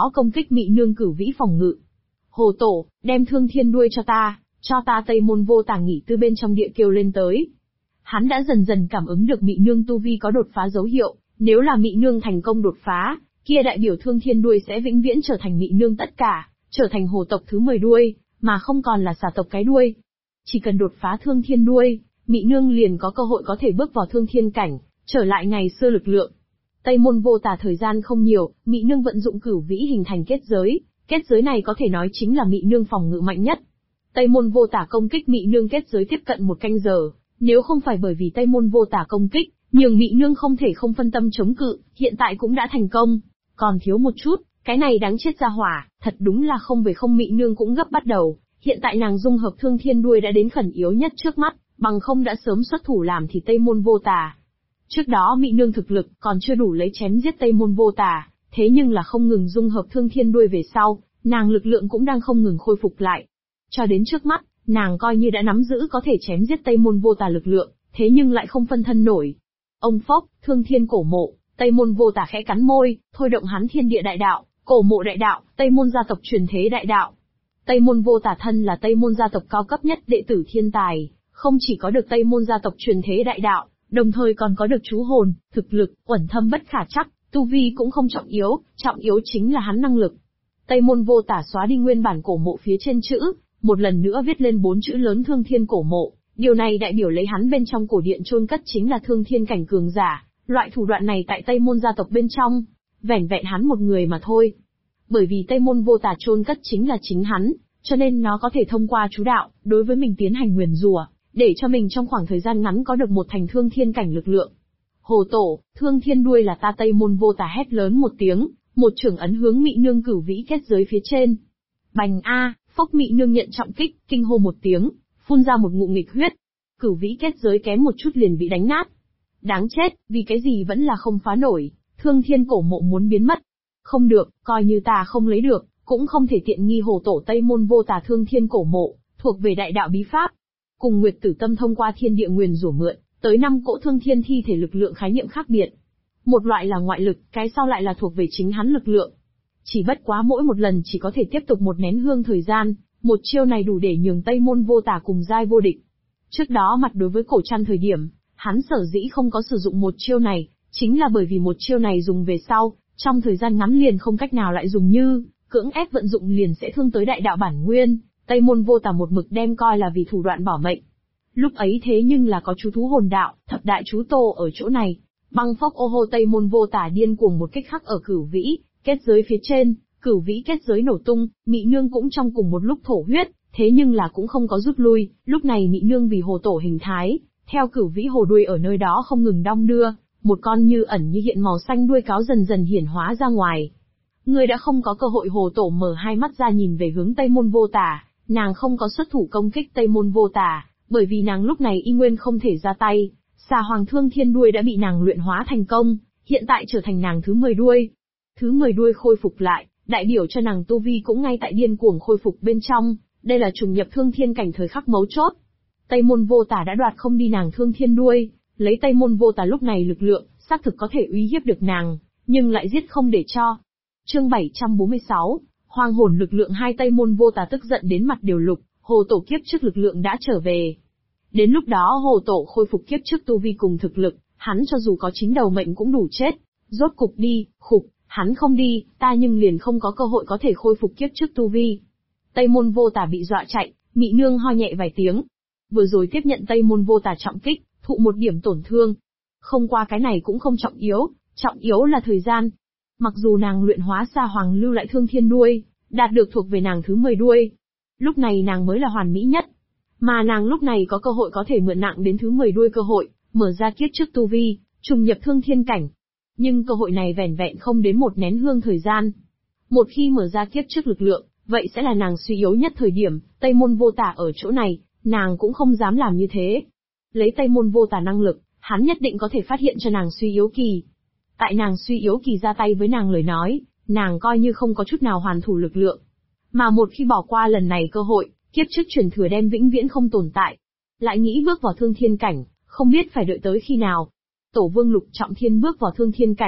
đó công kích Mị Nương Cửu Vĩ phòng ngự. Hồ Tổ, đem Thương Thiên đuôi cho ta Tây Môn Vô Tà nghỉ tư bên trong địa kêu lên tới. Hắn đã dần dần cảm ứng được Mị Nương tu vi có đột phá dấu hiệu, nếu là Mị Nương thành công đột phá, kia đại biểu Thương Thiên đuôi sẽ vĩnh viễn trở thành Mị Nương tất cả, trở thành hồ tộc thứ 10 đuôi, mà không còn là xà tộc cái đuôi. Chỉ cần đột phá Thương Thiên đuôi, Mị Nương liền có cơ hội có thể bước vào Thương Thiên cảnh, trở lại ngày xưa lực lượng. Tây Môn Vô Tà thời gian không nhiều, Mị Nương vận dụng Cửu Vĩ hình thành kết giới này có thể nói chính là Mị Nương phòng ngự mạnh nhất. Tây Môn Vô Tà công kích Mị Nương kết giới tiếp cận 1 canh giờ, nếu không phải bởi vì Tây Môn Vô Tà công kích, nhường Mị Nương không thể không phân tâm chống cự, hiện tại cũng đã thành công. Còn thiếu một chút, cái này đáng chết ra hỏa, thật đúng là không về không Mị Nương cũng gấp bắt đầu, hiện tại nàng dung hợp Thương Thiên đuôi đã đến khẩn yếu nhất trước mắt, bằng không đã sớm xuất thủ làm thì Tây Môn Vô Tà. Trước đó Mị Nương thực lực còn chưa đủ lấy chém giết Tây Môn Vô Tà, thế nhưng là không ngừng dung hợp Thương Thiên đuôi về sau, nàng lực lượng cũng đang không ngừng khôi phục lại. Cho đến trước mắt, nàng coi như đã nắm giữ có thể chém giết Tây Môn Vô Tà lực lượng, thế nhưng lại không phân thân nổi. Ông phốc, Thương Thiên cổ mộ, Tây Môn Vô Tà khẽ cắn môi, thôi động hắn Thiên Địa đại đạo, cổ mộ đại đạo, Tây Môn gia tộc truyền thế đại đạo. Tây Môn Vô Tà thân là Tây Môn gia tộc cao cấp nhất đệ tử thiên tài, không chỉ có được Tây Môn gia tộc truyền thế đại đạo, đồng thời còn có được chú hồn, thực lực, uẩn thâm bất khả trắc, tu vi cũng không trọng yếu chính là hắn năng lực. Tây Môn Vô Tà xóa đi nguyên bản cổ mộ phía trên chữ, một lần nữa viết lên 4 chữ lớn Thương Thiên cổ mộ, điều này đại biểu lấy hắn bên trong cổ điện chôn cất chính là Thương Thiên cảnh cường giả, loại thủ đoạn này tại Tây Môn gia tộc bên trong, vẻn vẹn hắn một người mà thôi. Bởi vì Tây Môn Vô Tà chôn cất chính là chính hắn, cho nên nó có thể thông qua chú đạo, đối với mình tiến hành nguyền rủa, để cho mình trong khoảng thời gian ngắn có được một thành Thương Thiên cảnh lực lượng. Hồ Tổ, Thương Thiên đuôi là ta. Tây Môn Vô Tà hét lớn một tiếng, một chưởng ấn hướng Mị Nương Cửu Vĩ kết giới phía trên. Bành a, phốc, Mị Nương nhận trọng kích, kinh hô một tiếng, phun ra một ngụm nghịch huyết. Cửu Vĩ kết giới kém một chút liền bị đánh nát. Đáng chết, vì cái gì vẫn là không phá nổi, Thương Thiên cổ mộ muốn biến mất. Không được, coi như ta không lấy được, cũng không thể tiện nghi Hồ Tổ. Tây Môn Vô Tà Thương Thiên cổ mộ, thuộc về đại đạo bí pháp. Cùng Nguyệt Tử Tâm thông qua thiên địa nguyền rủa mượn, tới 5 cỗ Thương Thiên thi thể lực lượng khái niệm khác biệt. Một loại là ngoại lực, cái sau lại là thuộc về chính hắn lực lượng. Chỉ bất quá mỗi một lần chỉ có thể tiếp tục một nén hương thời gian, một chiêu này đủ để nhường Tây Môn Vô Tà cùng giai vô địch. Trước đó mặt đối với Cổ Trăn thời điểm, hắn sở dĩ không có sử dụng một chiêu này, chính là bởi vì một chiêu này dùng về sau, trong thời gian ngắn liền không cách nào lại dùng, như cưỡng ép vận dụng liền sẽ thương tới đại đạo bản nguyên. Tây Môn Vô Tà một mực đem coi là vì thủ đoạn bảo mệnh. Lúc ấy thế nhưng là có chú thú hồn đạo, thập đại chú tô ở chỗ này. Băng phốc ô hô, Tây Môn Vô Tà điên cuồng một kích khắc ở Cửu Vĩ kết giới phía trên, Cửu Vĩ kết giới nổ tung, Mị Nương cũng trong cùng một lúc thổ huyết, thế nhưng là cũng không có rút lui. Lúc này Mị Nương vì Hồ Tổ hình thái, theo Cửu Vĩ hồ đuôi ở nơi đó không ngừng đong đưa, một con như ẩn như hiện màu xanh đuôi cáo dần dần hiển hóa ra ngoài. Người đã không có cơ hội. Hồ Tổ mở hai mắt ra nhìn về hướng Tây Môn Vô Tà, nàng không có xuất thủ công kích Tây Môn Vô Tà, bởi vì nàng lúc này y nguyên không thể ra tay. Xà Hoàng Thương Thiên đuôi đã bị nàng luyện hóa thành công, hiện tại trở thành nàng thứ 10 đuôi. Thứ 10 đuôi khôi phục lại, đại biểu cho nàng tu vi cũng ngay tại điên cuồng khôi phục bên trong, đây là trùng nhập Thương Thiên cảnh thời khắc mấu chốt. Tây Môn Vô Tà đã đoạt không đi nàng Thương Thiên đuôi, lấy Tây Môn Vô Tà lúc này lực lượng, xác thực có thể uy hiếp được nàng, nhưng lại giết không để cho. Chương 746, Hoang hồn lực lượng 2. Tây Môn Vô Tà tức giận đến mặt đều lục, Hồ Tổ kiếp trước lực lượng đã trở về. Đến lúc đó Hồ Tổ khôi phục kiếp trước tu vi cùng thực lực, hắn cho dù có 9 đầu mệnh cũng đủ chết. Rốt cục đi, khục, hắn không đi, ta nhưng liền không có cơ hội có thể khôi phục kiếp trước tu vi. Tây Môn Vô Tà bị dọa chạy, Mị Nương ho nhẹ vài tiếng. Vừa rồi tiếp nhận Tây Môn Vô Tà trọng kích, thụ một điểm tổn thương. Không qua cái này cũng không trọng yếu là thời gian. Mặc dù nàng luyện hóa Xà Hoàng lưu lại Thương Thiên đuôi, đạt được thuộc về nàng thứ 10 đuôi. Lúc này nàng mới là hoàn mỹ nhất. Mà nàng lúc này có cơ hội có thể mượn nặng đến thứ 10 đuôi cơ hội, mở ra kiếp trước tu vi, trùng nhập Thương Thiên cảnh. Nhưng cơ hội này vẻn vẹn không đến một nén hương thời gian. Một khi mở ra kiếp trước lực lượng, vậy sẽ là nàng suy yếu nhất thời điểm. Tây Môn Vô Tà ở chỗ này, nàng cũng không dám làm như thế. Lấy Tây Môn Vô Tà năng lực, hắn nhất định có thể phát hiện cho nàng suy yếu kỳ. Tại nàng suy yếu kỳ ra tay với nàng lời nói, nàng coi như không có chút nào hoàn thủ lực lượng. Mà một khi bỏ qua lần này cơ hội, kiếp trước truyền thừa đem vĩnh viễn không tồn tại. Lại nghĩ bước vào Thương Thiên cảnh, không biết phải đợi tới khi nào. Tổ Vương Lục Trọng Thiên bước vào Thương Thiên cảnh,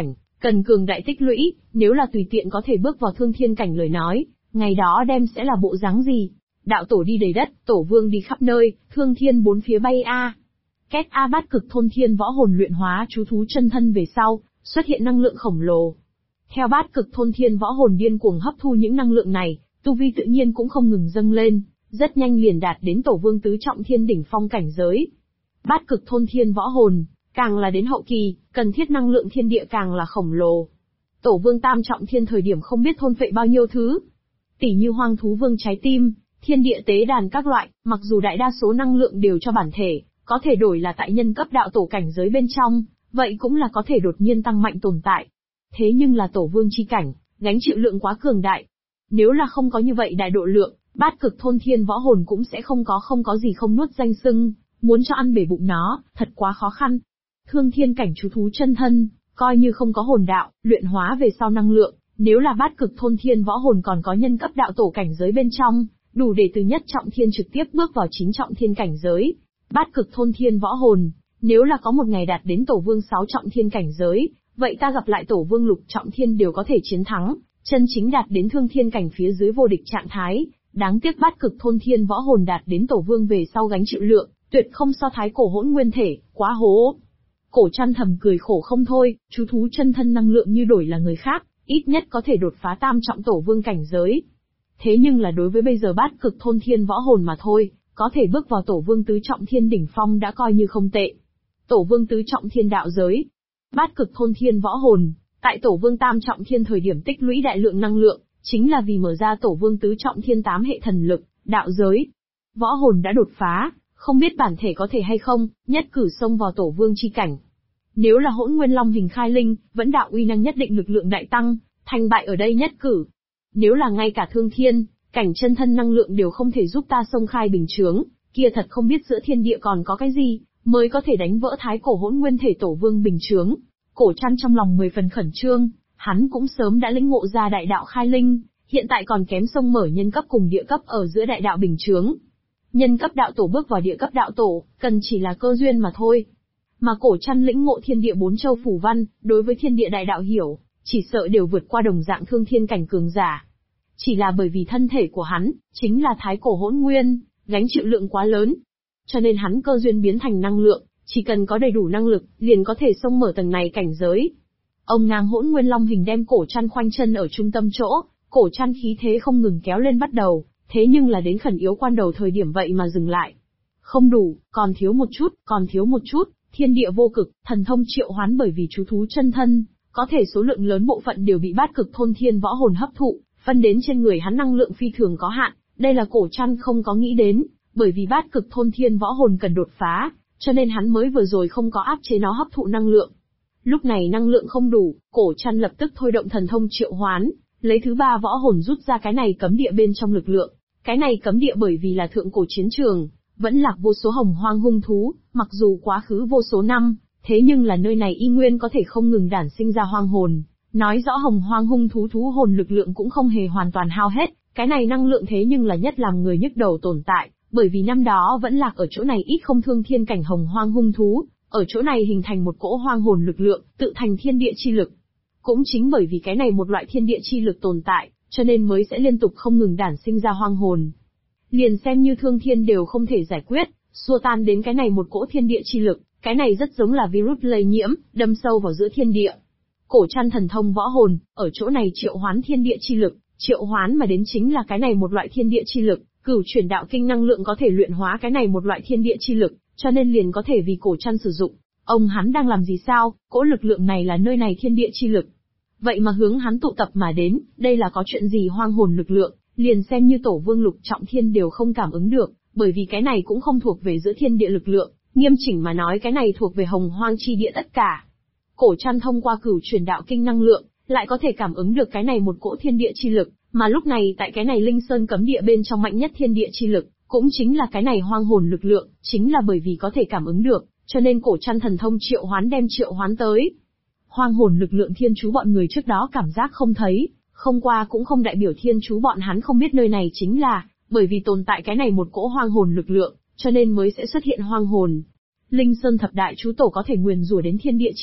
cần cường đại tích lũy, nếu là tùy tiện có thể bước vào thương thiên cảnh lời nói, ngày đó đem sẽ là bộ dáng gì? Đạo tổ đi đầy đất, tổ vương đi khắp nơi, thương thiên bốn phía bay a. Két a bát cực thôn thiên võ hồn luyện hóa chú thú chân thân về sau, xuất hiện năng lượng khổng lồ. Theo bát cực thôn thiên võ hồn điên cuồng hấp thu những năng lượng này, tu vi tự nhiên cũng không ngừng dâng lên, rất nhanh liền đạt đến tổ vương tứ trọng thiên đỉnh phong cảnh giới. Bát cực thôn thiên võ hồn, càng là đến hậu kỳ, cần thiết năng lượng thiên địa càng là khổng lồ. Tổ vương tam trọng thiên thời điểm không biết thôn phệ bao nhiêu thứ. Tỷ như hoang thú vương trái tim, thiên địa tế đàn các loại, mặc dù đại đa số năng lượng đều cho bản thể, có thể đổi là tại nhân cấp đạo tổ cảnh giới bên trong, vậy cũng là có thể đột nhiên tăng mạnh tồn tại. Thế nhưng là tổ vương chi cảnh, gánh chịu lượng quá cường đại. Nếu là không có như vậy đại độ lượng, bát cực thôn thiên võ hồn cũng sẽ không có gì không nuốt danh xưng, muốn cho ăn bể bụng nó, thật quá khó khăn. Thương thiên cảnh chú thú chân thân, coi như không có hồn đạo, luyện hóa về sau năng lượng, nếu là bát cực thôn thiên võ hồn còn có nhân cấp đạo tổ cảnh giới bên trong, đủ để từ nhất trọng thiên trực tiếp bước vào chính trọng thiên cảnh giới. Bát cực thôn thiên võ hồn, nếu là có một ngày đạt đến tổ vương 6 trọng thiên cảnh giới, vậy ta gặp lại tổ vương lục trọng thiên đều có thể chiến thắng, chân chính đạt đến thương thiên cảnh phía dưới vô địch trạng thái. Đáng tiếc bát cực thôn thiên võ hồn đạt đến tổ vương về sau gánh chịu lượng, tuyệt không so thái cổ hỗn nguyên thể, quá hố. Cổ Trăn thầm cười khổ không thôi, chú thú chân thân năng lượng như đổi là người khác, ít nhất có thể đột phá tam trọng tổ vương cảnh giới. Thế nhưng là đối với bây giờ bát cực thôn thiên võ hồn mà thôi, có thể bước vào tổ vương tứ trọng thiên đỉnh phong đã coi như không tệ. Tổ vương tứ trọng thiên đạo giới. Bát cực thôn thiên võ hồn, tại tổ vương tam trọng thiên thời điểm tích lũy đại lượng năng lượng, chính là vì mở ra tổ vương tứ trọng thiên 8 hệ thần lực, đạo giới. Võ hồn đã đột phá, không biết bản thể có thể hay không, nhất cử xông vào tổ vương chi cảnh. Nếu là hỗn nguyên long hình khai linh, vẫn đạo uy năng nhất định lực lượng đại tăng, thành bại ở đây nhất cử. Nếu là ngay cả thương thiên, cảnh chân thân năng lượng đều không thể giúp ta xông khai bình chướng, kia thật không biết giữa thiên địa còn có cái gì, mới có thể đánh vỡ thái cổ hỗn nguyên thể tổ vương bình chướng. Cổ Trăn trong lòng 10 phần khẩn trương, hắn cũng sớm đã lĩnh ngộ ra đại đạo khai linh, hiện tại còn kém xông mở nhân cấp cùng địa cấp ở giữa đại đạo bình chướng. Nhân cấp đạo tổ bước vào địa cấp đạo tổ, cần chỉ là cơ duyên mà thôi. Mà Cổ Trăn lĩnh ngộ thiên địa 4 châu phủ văn, đối với thiên địa đại đạo hiểu, chỉ sợ đều vượt qua đồng dạng thương thiên cảnh cường giả. Chỉ là bởi vì thân thể của hắn, chính là thái cổ hỗn nguyên, gánh chịu lượng quá lớn. Cho nên hắn cơ duyên biến thành năng lượng, chỉ cần có đầy đủ năng lực, liền có thể xông mở tầng này cảnh giới. Ông ngang hỗn nguyên long hình đem Cổ Trăn khoanh chân ở trung tâm chỗ, Cổ Trăn khí thế không ngừng kéo lên bắt đầu, thế nhưng là đến khẩn yếu quan đầu thời điểm vậy mà dừng lại. Không đủ, còn thiếu một chút, còn thiếu một chút, thiên địa vô cực, thần thông triệu hoán bởi vì chú thú chân thân, có thể số lượng lớn bộ phận đều bị bát cực thôn thiên võ hồn hấp thụ, phân đến trên người hắn năng lượng phi thường có hạn, đây là Cổ Trăn không có nghĩ đến, bởi vì bát cực thôn thiên võ hồn cần đột phá, cho nên hắn mới vừa rồi không có áp chế nó hấp thụ năng lượng. Lúc này năng lượng không đủ, Cổ Trăn lập tức thôi động thần thông triệu hoán, lấy thứ 3 võ hồn rút ra cái này cấm địa bên trong lực lượng. Cái này cấm địa bởi vì là thượng cổ chiến trường, vẫn lạc vô số hồng hoang hung thú, mặc dù quá khứ vô số năm, thế nhưng là nơi này y nguyên có thể không ngừng đản sinh ra hoang hồn, nói rõ hồng hoang hung thú thú hồn lực lượng cũng không hề hoàn toàn hao hết, cái này năng lượng thế nhưng là nhất làm người nhức đầu tồn tại, bởi vì năm đó vẫn lạc ở chỗ này ít không thương thiên cảnh hồng hoang hung thú, ở chỗ này hình thành một cỗ hoang hồn lực lượng, tự thành thiên địa chi lực. Cũng chính bởi vì cái này một loại thiên địa chi lực tồn tại, cho nên mới sẽ liên tục không ngừng đản sinh ra hoang hồn. Liền xem như thương thiên đều không thể giải quyết, xua tan đến cái này một cỗ thiên địa chi lực, cái này rất giống là virus lây nhiễm, đâm sâu vào giữa thiên địa. Cổ Trăn thần thông võ hồn, ở chỗ này triệu hoán thiên địa chi lực, triệu hoán mà đến chính là cái này một loại thiên địa chi lực, cửu chuyển đạo kinh năng lượng có thể luyện hóa cái này một loại thiên địa chi lực, cho nên liền có thể vì Cổ Trăn sử dụng. Ông hắn đang làm gì sao, cỗ lực lượng này là nơi này thiên địa chi lực. Vậy mà hướng hắn tụ tập mà đến, đây là có chuyện gì hoang hồn lực lượng, liền xem như tổ vương lục trọng thiên đều không cảm ứng được, bởi vì cái này cũng không thuộc về giữa thiên địa lực lượng, nghiêm chỉnh mà nói cái này thuộc về hồng hoang chi địa tất cả. Cổ Trăn thông qua cửu chuyển đạo kinh năng lượng, lại có thể cảm ứng được cái này một cỗ thiên địa chi lực, mà lúc này tại cái này linh sơn cấm địa bên trong mạnh nhất thiên địa chi lực, cũng chính là cái này hoang hồn lực lượng, chính là bởi vì có thể cảm ứng được, cho nên Cổ Trăn thần thông triệu hoán đem triệu hoán tới. Hoang hồn lực lượng thiên chú bọn người trước đó cảm giác không thấy, không qua cũng không đại biểu thiên chú bọn hắn không biết nơi này chính là, bởi vì tồn tại cái này một cỗ hoang hồn lực lượng, cho nên mới sẽ xuất hiện hoang hồn. Linh Sơn thập đại chú tổ có thể nguyền rủa đến thiên địa chi lực,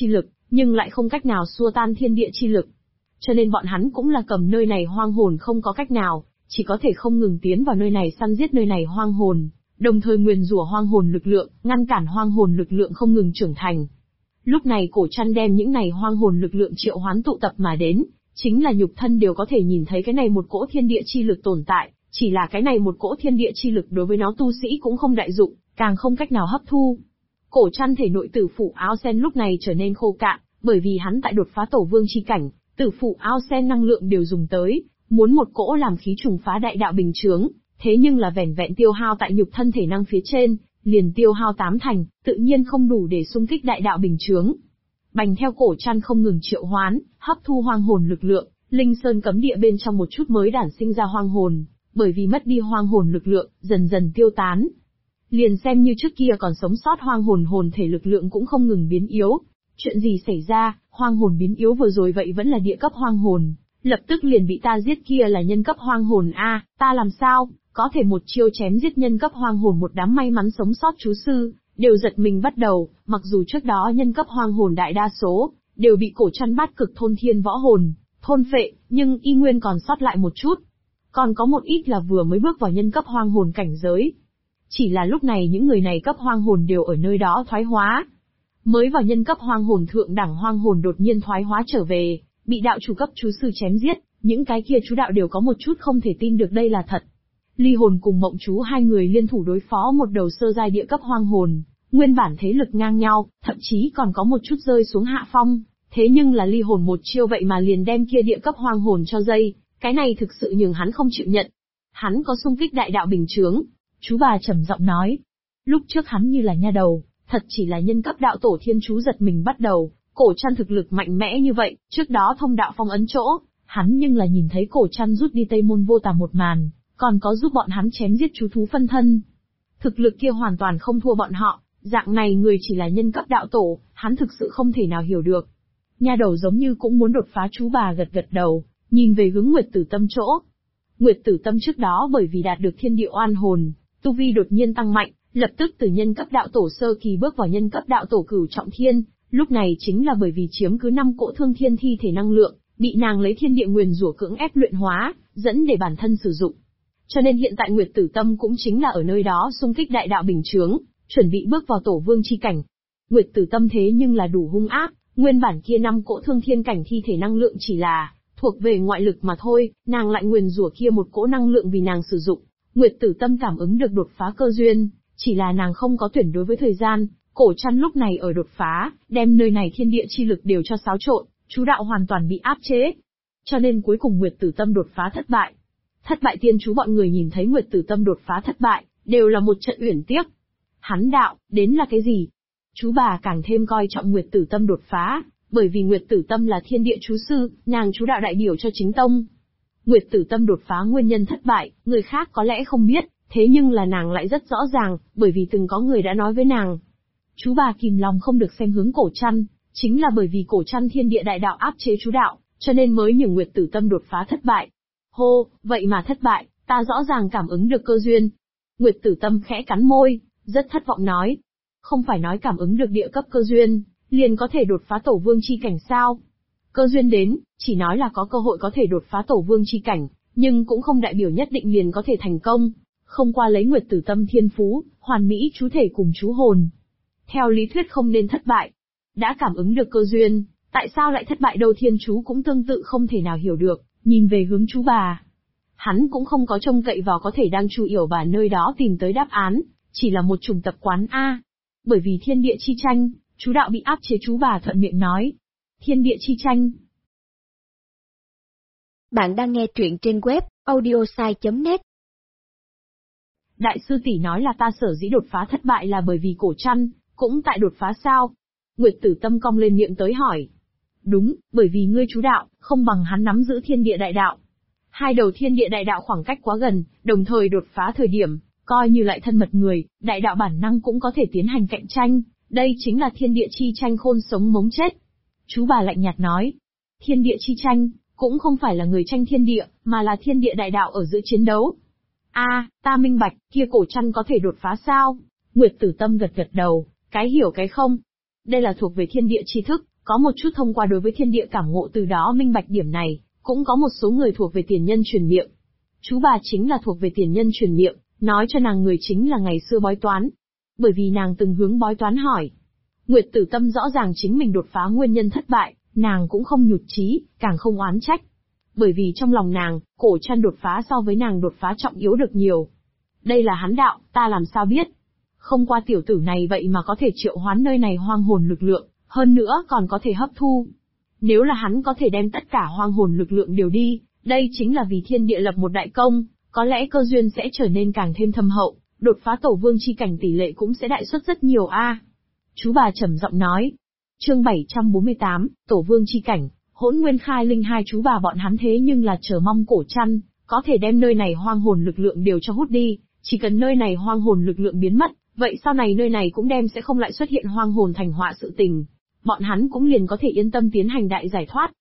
nhưng lại không cách nào xua tan thiên địa chi lực. Cho nên bọn hắn cũng là cầm nơi này hoang hồn không có cách nào, chỉ có thể không ngừng tiến vào nơi này săn giết nơi này hoang hồn, đồng thời nguyền rủa hoang hồn lực lượng, ngăn cản hoang hồn lực lượng không ngừng trưởng thành. Lúc này Cổ Trăn đem những này hoang hồn lực lượng triệu hoán tụ tập mà đến, chính là nhục thân đều có thể nhìn thấy cái này một cỗ thiên địa chi lực tồn tại, chỉ là cái này một cỗ thiên địa chi lực đối với nó tu sĩ cũng không đại dụng, càng không cách nào hấp thu. Cổ Trăn thể nội tử phụ áo sen lúc này trở nên khô cạn, bởi vì hắn tại đột phá tổ vương chi cảnh, tử phụ áo sen năng lượng đều dùng tới, muốn một cỗ làm khí trùng phá đại đạo bình chướng, thế nhưng là vẻn vẹn tiêu hao tại nhục thân thể năng phía trên, liền tiêu hao 8 thành, tự nhiên không đủ để xung kích đại đạo bình chướng. Bành theo Cổ Trăn không ngừng triệu hoán, hấp thu hoang hồn lực lượng, Linh Sơn cấm địa bên trong một chút mới đản sinh ra hoang hồn, bởi vì mất đi hoang hồn lực lượng, dần dần tiêu tán. Liền xem như trước kia còn sống sót hoang hồn hồn thể lực lượng cũng không ngừng biến yếu. Chuyện gì xảy ra, hoang hồn biến yếu vừa rồi vậy vẫn là địa cấp hoang hồn, lập tức liền bị ta giết kia là nhân cấp hoang hồn a, ta làm sao, có thể một chiêu chém giết nhân cấp hoang hồn một đám may mắn sống sót chú sư, đều giật mình bắt đầu, mặc dù trước đó nhân cấp hoang hồn đại đa số, đều bị Cổ Trăn bát cực thôn thiên võ hồn, thôn phệ, nhưng y nguyên còn sót lại một chút. Còn có một ít là vừa mới bước vào nhân cấp hoang hồn cảnh giới. Chỉ là lúc này những người này cấp hoang hồn đều ở nơi đó thoái hóa. Mới vào nhân cấp hoang hồn thượng đẳng hoang hồn đột nhiên thoái hóa trở về, bị đạo chủ cấp chú sư chém giết, những cái kia chú đạo đều có một chút không thể tin được đây là thật. Ly Hồn cùng Mộng Chú hai người liên thủ đối phó một đầu sơ giai địa cấp hoang hồn, nguyên bản thế lực ngang nhau, thậm chí còn có một chút rơi xuống hạ phong, thế nhưng là Ly Hồn một chiêu vậy mà liền đem kia địa cấp hoang hồn cho dây, cái này thực sự nhường hắn không chịu nhận. Hắn có xung kích đại đạo bình chướng, chú bà trầm giọng nói. Lúc trước hắn như là nha đầu, thật chỉ là nhân cấp đạo tổ thiên chú giật mình bắt đầu, Cổ Trăn thực lực mạnh mẽ như vậy, trước đó thông đạo phong ấn chỗ, hắn nhưng là nhìn thấy Cổ Trăn rút đi Tây Môn Vô Tà một màn, còn có giúp bọn hắn chém giết chú thú phân thân. Thực lực kia hoàn toàn không thua bọn họ, dạng này người chỉ là nhân cấp đạo tổ, hắn thực sự không thể nào hiểu được. Nha đầu giống như cũng muốn đột phá, chú bà gật gật đầu, nhìn về hướng Nguyệt Tử Tâm chỗ. Nguyệt Tử Tâm trước đó bởi vì đạt được thiên địa oan hồn, tu vi đột nhiên tăng mạnh, lập tức từ nhân cấp đạo tổ sơ kỳ bước vào nhân cấp đạo tổ cửu trọng thiên, lúc này chính là bởi vì chiếm cứ 5 cỗ thương thiên thi thể năng lượng, bị nàng lấy thiên địa nguyền rủa cưỡng ép luyện hóa, dẫn để bản thân sử dụng. Cho nên hiện tại Nguyệt Tử Tâm cũng chính là ở nơi đó xung kích đại đạo bình chướng, chuẩn bị bước vào tổ vương chi cảnh. Nguyệt Tử Tâm thế nhưng là đủ hung ác, nguyên bản kia 5 cỗ thương thiên cảnh thi thể năng lượng chỉ là thuộc về ngoại lực mà thôi, nàng lại nguyền rủa kia một cỗ năng lượng vì nàng sử dụng. Nguyệt Tử Tâm cảm ứng được đột phá cơ duyên, chỉ là nàng không có tuyển đối với thời gian, Cổ Trăn lúc này ở đột phá, đem nơi này thiên địa chi lực đều cho xáo trộn, chú đạo hoàn toàn bị áp chế. Cho nên cuối cùng Nguyệt Tử Tâm đột phá thất bại. Thất bại tiên chú bọn người nhìn thấy Nguyệt Tử Tâm đột phá thất bại, đều là một trận uyển tiếc. Hắn đạo, đến là cái gì? Chú bà càng thêm coi trọng Nguyệt Tử Tâm đột phá, bởi vì Nguyệt Tử Tâm là thiên địa chú sư, nàng chú đạo đại biểu cho chính tông. Nguyệt Tử Tâm đột phá nguyên nhân thất bại, người khác có lẽ không biết, thế nhưng là nàng lại rất rõ ràng, bởi vì từng có người đã nói với nàng. Chú bà kìm lòng không được xem hướng Cổ Trăn, chính là bởi vì Cổ Trăn thiên địa đại đạo áp chế chú đạo, cho nên mới nhường Nguyệt Tử Tâm đột phá thất bại. Hô, vậy mà thất bại, ta rõ ràng cảm ứng được cơ duyên. Nguyệt Tử Tâm khẽ cắn môi, rất thất vọng nói. Không phải nói cảm ứng được địa cấp cơ duyên, liền có thể đột phá tổ vương chi cảnh sao? Cơ duyên đến, chỉ nói là có cơ hội có thể đột phá tổ vương chi cảnh, nhưng cũng không đại biểu nhất định liền có thể thành công. Không qua lấy Nguyệt Tử Tâm thiên phú, hoàn mỹ chú thể cùng chú hồn. Theo lý thuyết không nên thất bại. Đã cảm ứng được cơ duyên, tại sao lại thất bại đâu? Thiên chú cũng tương tự không thể nào hiểu được, nhìn về hướng chú bà. Hắn cũng không có trông cậy vào có thể đang Chu Yểu bà nơi đó tìm tới đáp án, chỉ là một chủng tập quán A. Bởi vì thiên địa chi tranh, chú đạo bị áp chế, chú bà thuận miệng nói. Thiên địa chi tranh. Bạn đang nghe truyện trên web audiosai.net. Đại sư tỷ nói là ta sở dĩ đột phá thất bại là bởi vì Cổ Trăn cũng tại đột phá sao? Nguyệt Tử Tâm cong lên miệng tới hỏi. Đúng, bởi vì ngươi chú đạo không bằng hắn nắm giữ thiên địa đại đạo. Hai đầu thiên địa đại đạo khoảng cách quá gần, đồng thời đột phá thời điểm, coi như lại thân mật người, đại đạo bản năng cũng có thể tiến hành cạnh tranh, đây chính là thiên địa chi tranh khôn sống mống chết. Chú bà lạnh nhạt nói, thiên địa chi tranh, cũng không phải là người tranh thiên địa, mà là thiên địa đại đạo ở giữa chiến đấu. Ta minh bạch, kia Cổ Trăn có thể đột phá sao? Nguyệt Tử Tâm gật gật đầu, cái hiểu cái không. Đây là thuộc về thiên địa tri thức, Có một chút thông qua đối với thiên địa cảm ngộ từ đó minh bạch điểm này, cũng có một số người thuộc về tiền nhân truyền miệng. Chú bà chính là thuộc về tiền nhân truyền miệng, nói cho nàng người chính là ngày xưa bói toán. Bởi vì nàng từng hướng bói toán hỏi. Nguyệt Tử Tâm rõ ràng chính mình đột phá nguyên nhân thất bại, nàng cũng không nhụt chí, càng không oán trách. Bởi vì trong lòng nàng, Cổ Trăn đột phá so với nàng đột phá trọng yếu được nhiều. Đây là hắn đạo, ta làm sao biết? Không qua tiểu tử này vậy mà có thể triệu hoán nơi này hoang hồn lực lượng, hơn nữa còn có thể hấp thu. Nếu là hắn có thể đem tất cả hoang hồn lực lượng đều đi, đây chính là vì thiên địa lập một đại công, có lẽ cơ duyên sẽ trở nên càng thêm thâm hậu, đột phá tổ vương chi cảnh tỷ lệ cũng sẽ đại suất rất nhiều a. Chú bà trầm giọng nói. Chương 748, Tổ vương chi cảnh, Hỗn Nguyên Khai Linh hai chú bà bọn hắn thế nhưng là chờ mong Cổ Trăn có thể đem nơi này hoang hồn lực lượng đều cho hút đi, chỉ cần nơi này hoang hồn lực lượng biến mất, vậy sau này nơi này cũng sẽ không lại xuất hiện hoang hồn thành họa sự tình. Bọn hắn cũng liền có thể yên tâm tiến hành đại giải thoát.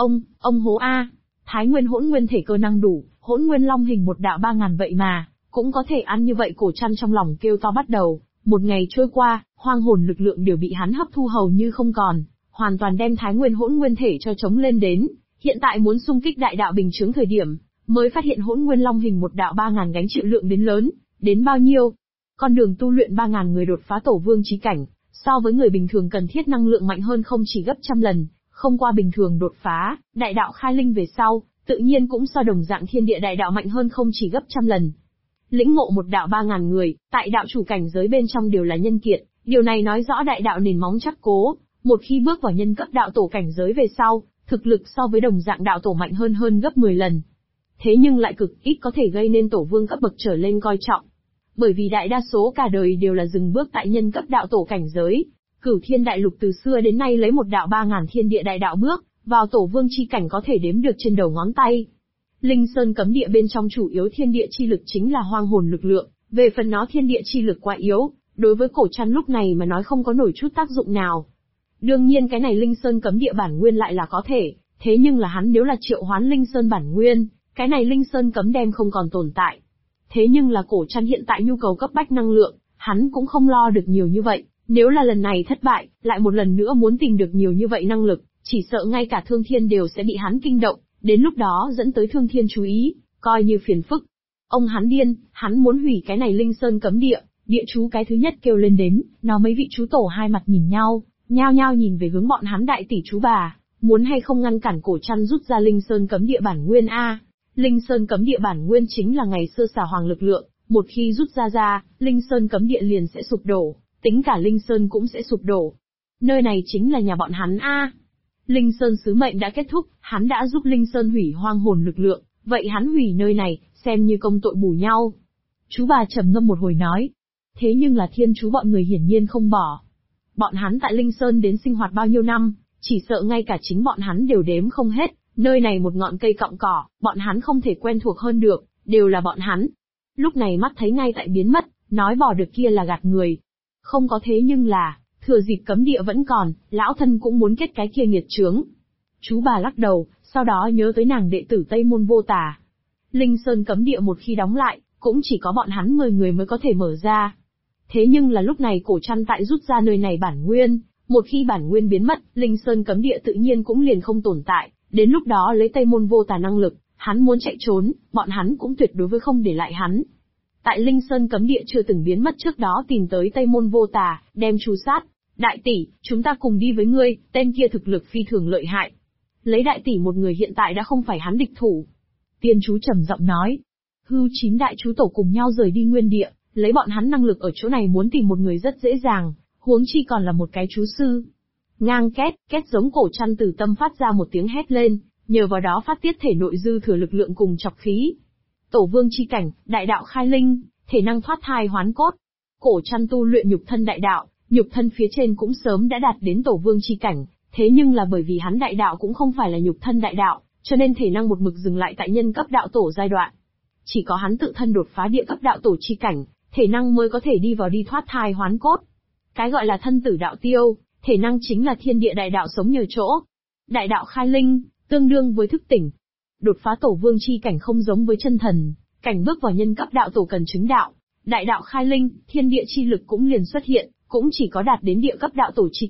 Ông hố a, Thái Nguyên Hỗn Nguyên thể cơ năng đủ, Hỗn Nguyên Long hình một đạo 3000 vậy mà, cũng có thể ăn như vậy. Cổ Trăn trong lòng kêu to bắt đầu, một ngày trôi qua, hoang hồn lực lượng đều bị hắn hấp thu hầu như không còn, hoàn toàn đem Thái Nguyên Hỗn Nguyên thể cho chống lên đến. Hiện tại muốn xung kích đại đạo bình chướng thời điểm, mới phát hiện Hỗn Nguyên Long hình một đạo 3000 gánh chịu lượng đến lớn, đến bao nhiêu? Con đường tu luyện 3000 người đột phá tổ vương chí cảnh, so với người bình thường cần thiết năng lượng mạnh hơn không chỉ gấp trăm lần, không qua bình thường đột phá, đại đạo khai linh về sau, tự nhiên cũng so đồng dạng thiên địa đại đạo mạnh hơn không chỉ gấp trăm lần. Lĩnh ngộ một đạo 3000 người, tại đạo chủ cảnh giới bên trong đều là nhân kiệt, điều này nói rõ đại đạo nền móng chắc cố, một khi bước vào nhân cấp đạo tổ cảnh giới về sau, thực lực so với đồng dạng đạo tổ mạnh hơn gấp 10 lần. Thế nhưng lại cực ít có thể gây nên tổ vương cấp bậc trở lên coi trọng. Bởi vì đại đa số cả đời đều là dừng bước tại nhân cấp đạo tổ cảnh giới. Cửu Thiên Đại Lục từ xưa đến nay lấy một đạo 3000 thiên địa đại đạo bước vào tổ vương chi cảnh có thể đếm được trên đầu ngón tay. Linh Sơn cấm địa bên trong chủ yếu thiên địa chi lực chính là hoang hồn lực lượng, về phần nó thiên địa chi lực quá yếu, đối với Cổ Trăn lúc này mà nói không có nổi chút tác dụng nào. Đương nhiên cái này Linh Sơn cấm địa bản nguyên lại là có thể, thế nhưng là hắn nếu là triệu hoán Linh Sơn bản nguyên, cái này Linh Sơn cấm đem không còn tồn tại. Thế nhưng là Cổ Trăn hiện tại nhu cầu cấp bách năng lượng, hắn cũng không lo được nhiều như vậy, nếu là lần này thất bại, lại một lần nữa muốn tìm được nhiều như vậy năng lực, chỉ sợ ngay cả Thương Thiên đều sẽ bị hắn kinh động, đến lúc đó dẫn tới Thương Thiên chú ý, coi như phiền phức. Ông hắn điên, hắn muốn hủy cái này Linh Sơn cấm địa, địa chú cái thứ nhất kêu lên đến, nó mấy vị chú tổ hai mặt nhìn nhau, nhao nhao nhìn về hướng bọn hắn đại tỷ chú bà, muốn hay không ngăn cản Cổ Trăn rút ra Linh Sơn cấm địa bản nguyên a. Linh Sơn cấm địa bản nguyên chính là ngày xưa xà hoàng lực lượng, một khi rút ra, Linh Sơn cấm địa liền sẽ sụp đổ, tính cả Linh Sơn cũng sẽ sụp đổ. Nơi này chính là nhà bọn hắn a. Linh Sơn sứ mệnh đã kết thúc, hắn đã giúp Linh Sơn hủy hoang hồn lực lượng, vậy hắn hủy nơi này, xem như công tội bù nhau. Chú bà trầm ngâm một hồi nói. Thế nhưng là thiên chú bọn người hiển nhiên không bỏ. Bọn hắn tại Linh Sơn đến sinh hoạt bao nhiêu năm, chỉ sợ ngay cả chính bọn hắn đều đếm không hết. Nơi này một ngọn cây cọng cỏ, bọn hắn không thể quen thuộc hơn được, đều là bọn hắn. Lúc này mắt thấy ngay tại biến mất, nói bỏ được kia là gạt người. Không có thế nhưng là, thừa dịp cấm địa vẫn còn, lão thân cũng muốn kết cái kia nghiệt chướng. Chú bà lắc đầu, sau đó nhớ tới nàng đệ tử Tây Môn Vô Tà. Linh Sơn cấm địa một khi đóng lại, cũng chỉ có bọn hắn 10 người mới có thể mở ra. Thế nhưng là lúc này Cổ Trăn tại rút ra nơi này bản nguyên, một khi bản nguyên biến mất, Linh Sơn cấm địa tự nhiên cũng liền không tồn tại. Đến lúc đó lấy Tây Môn Vô Tà năng lực, hắn muốn chạy trốn, bọn hắn cũng tuyệt đối với không để lại hắn. Tại Linh Sơn cấm địa chưa từng biến mất trước đó tìm tới Tây Môn Vô Tà, đem tru sát. Đại tỷ, chúng ta cùng đi với ngươi, tên kia thực lực phi thường lợi hại. Lấy đại tỷ một người hiện tại đã không phải hắn địch thủ. Tiên chú trầm giọng nói. Hưu 9 đại chú tổ cùng nhau rời đi nguyên địa, lấy bọn hắn năng lực ở chỗ này muốn tìm một người rất dễ dàng, huống chi còn là một cái chú sư. Ngang két giống Cổ Trăn từ tâm phát ra một tiếng hét lên, nhờ vào đó phát tiết thể nội dư thừa lực lượng cùng chọc khí. Tổ vương chi cảnh, đại đạo khai linh, thể năng thoát thai hoán cốt. Cổ Trăn tu luyện nhục thân đại đạo, nhục thân phía trên cũng sớm đã đạt đến tổ vương chi cảnh, thế nhưng là bởi vì hắn đại đạo cũng không phải là nhục thân đại đạo, cho nên thể năng một mực dừng lại tại nhân cấp đạo tổ giai đoạn. Chỉ có hắn tự thân đột phá địa cấp đạo tổ chi cảnh, thể năng mới có thể đi vào đi thoát thai hoán cốt. Cái gọi là thân tử đạo tiêu, thể năng chính là thiên địa đại đạo sống nhờ chỗ. Đại đạo khai linh, tương đương với thức tỉnh. Đột phá tổ vương chi cảnh không giống với chân thần, cảnh bước vào nhân cấp đạo tổ cần chứng đạo. Đại đạo khai linh, thiên địa chi lực cũng liền xuất hiện, cũng chỉ có đạt đến địa cấp đạo tổ chi cảnh,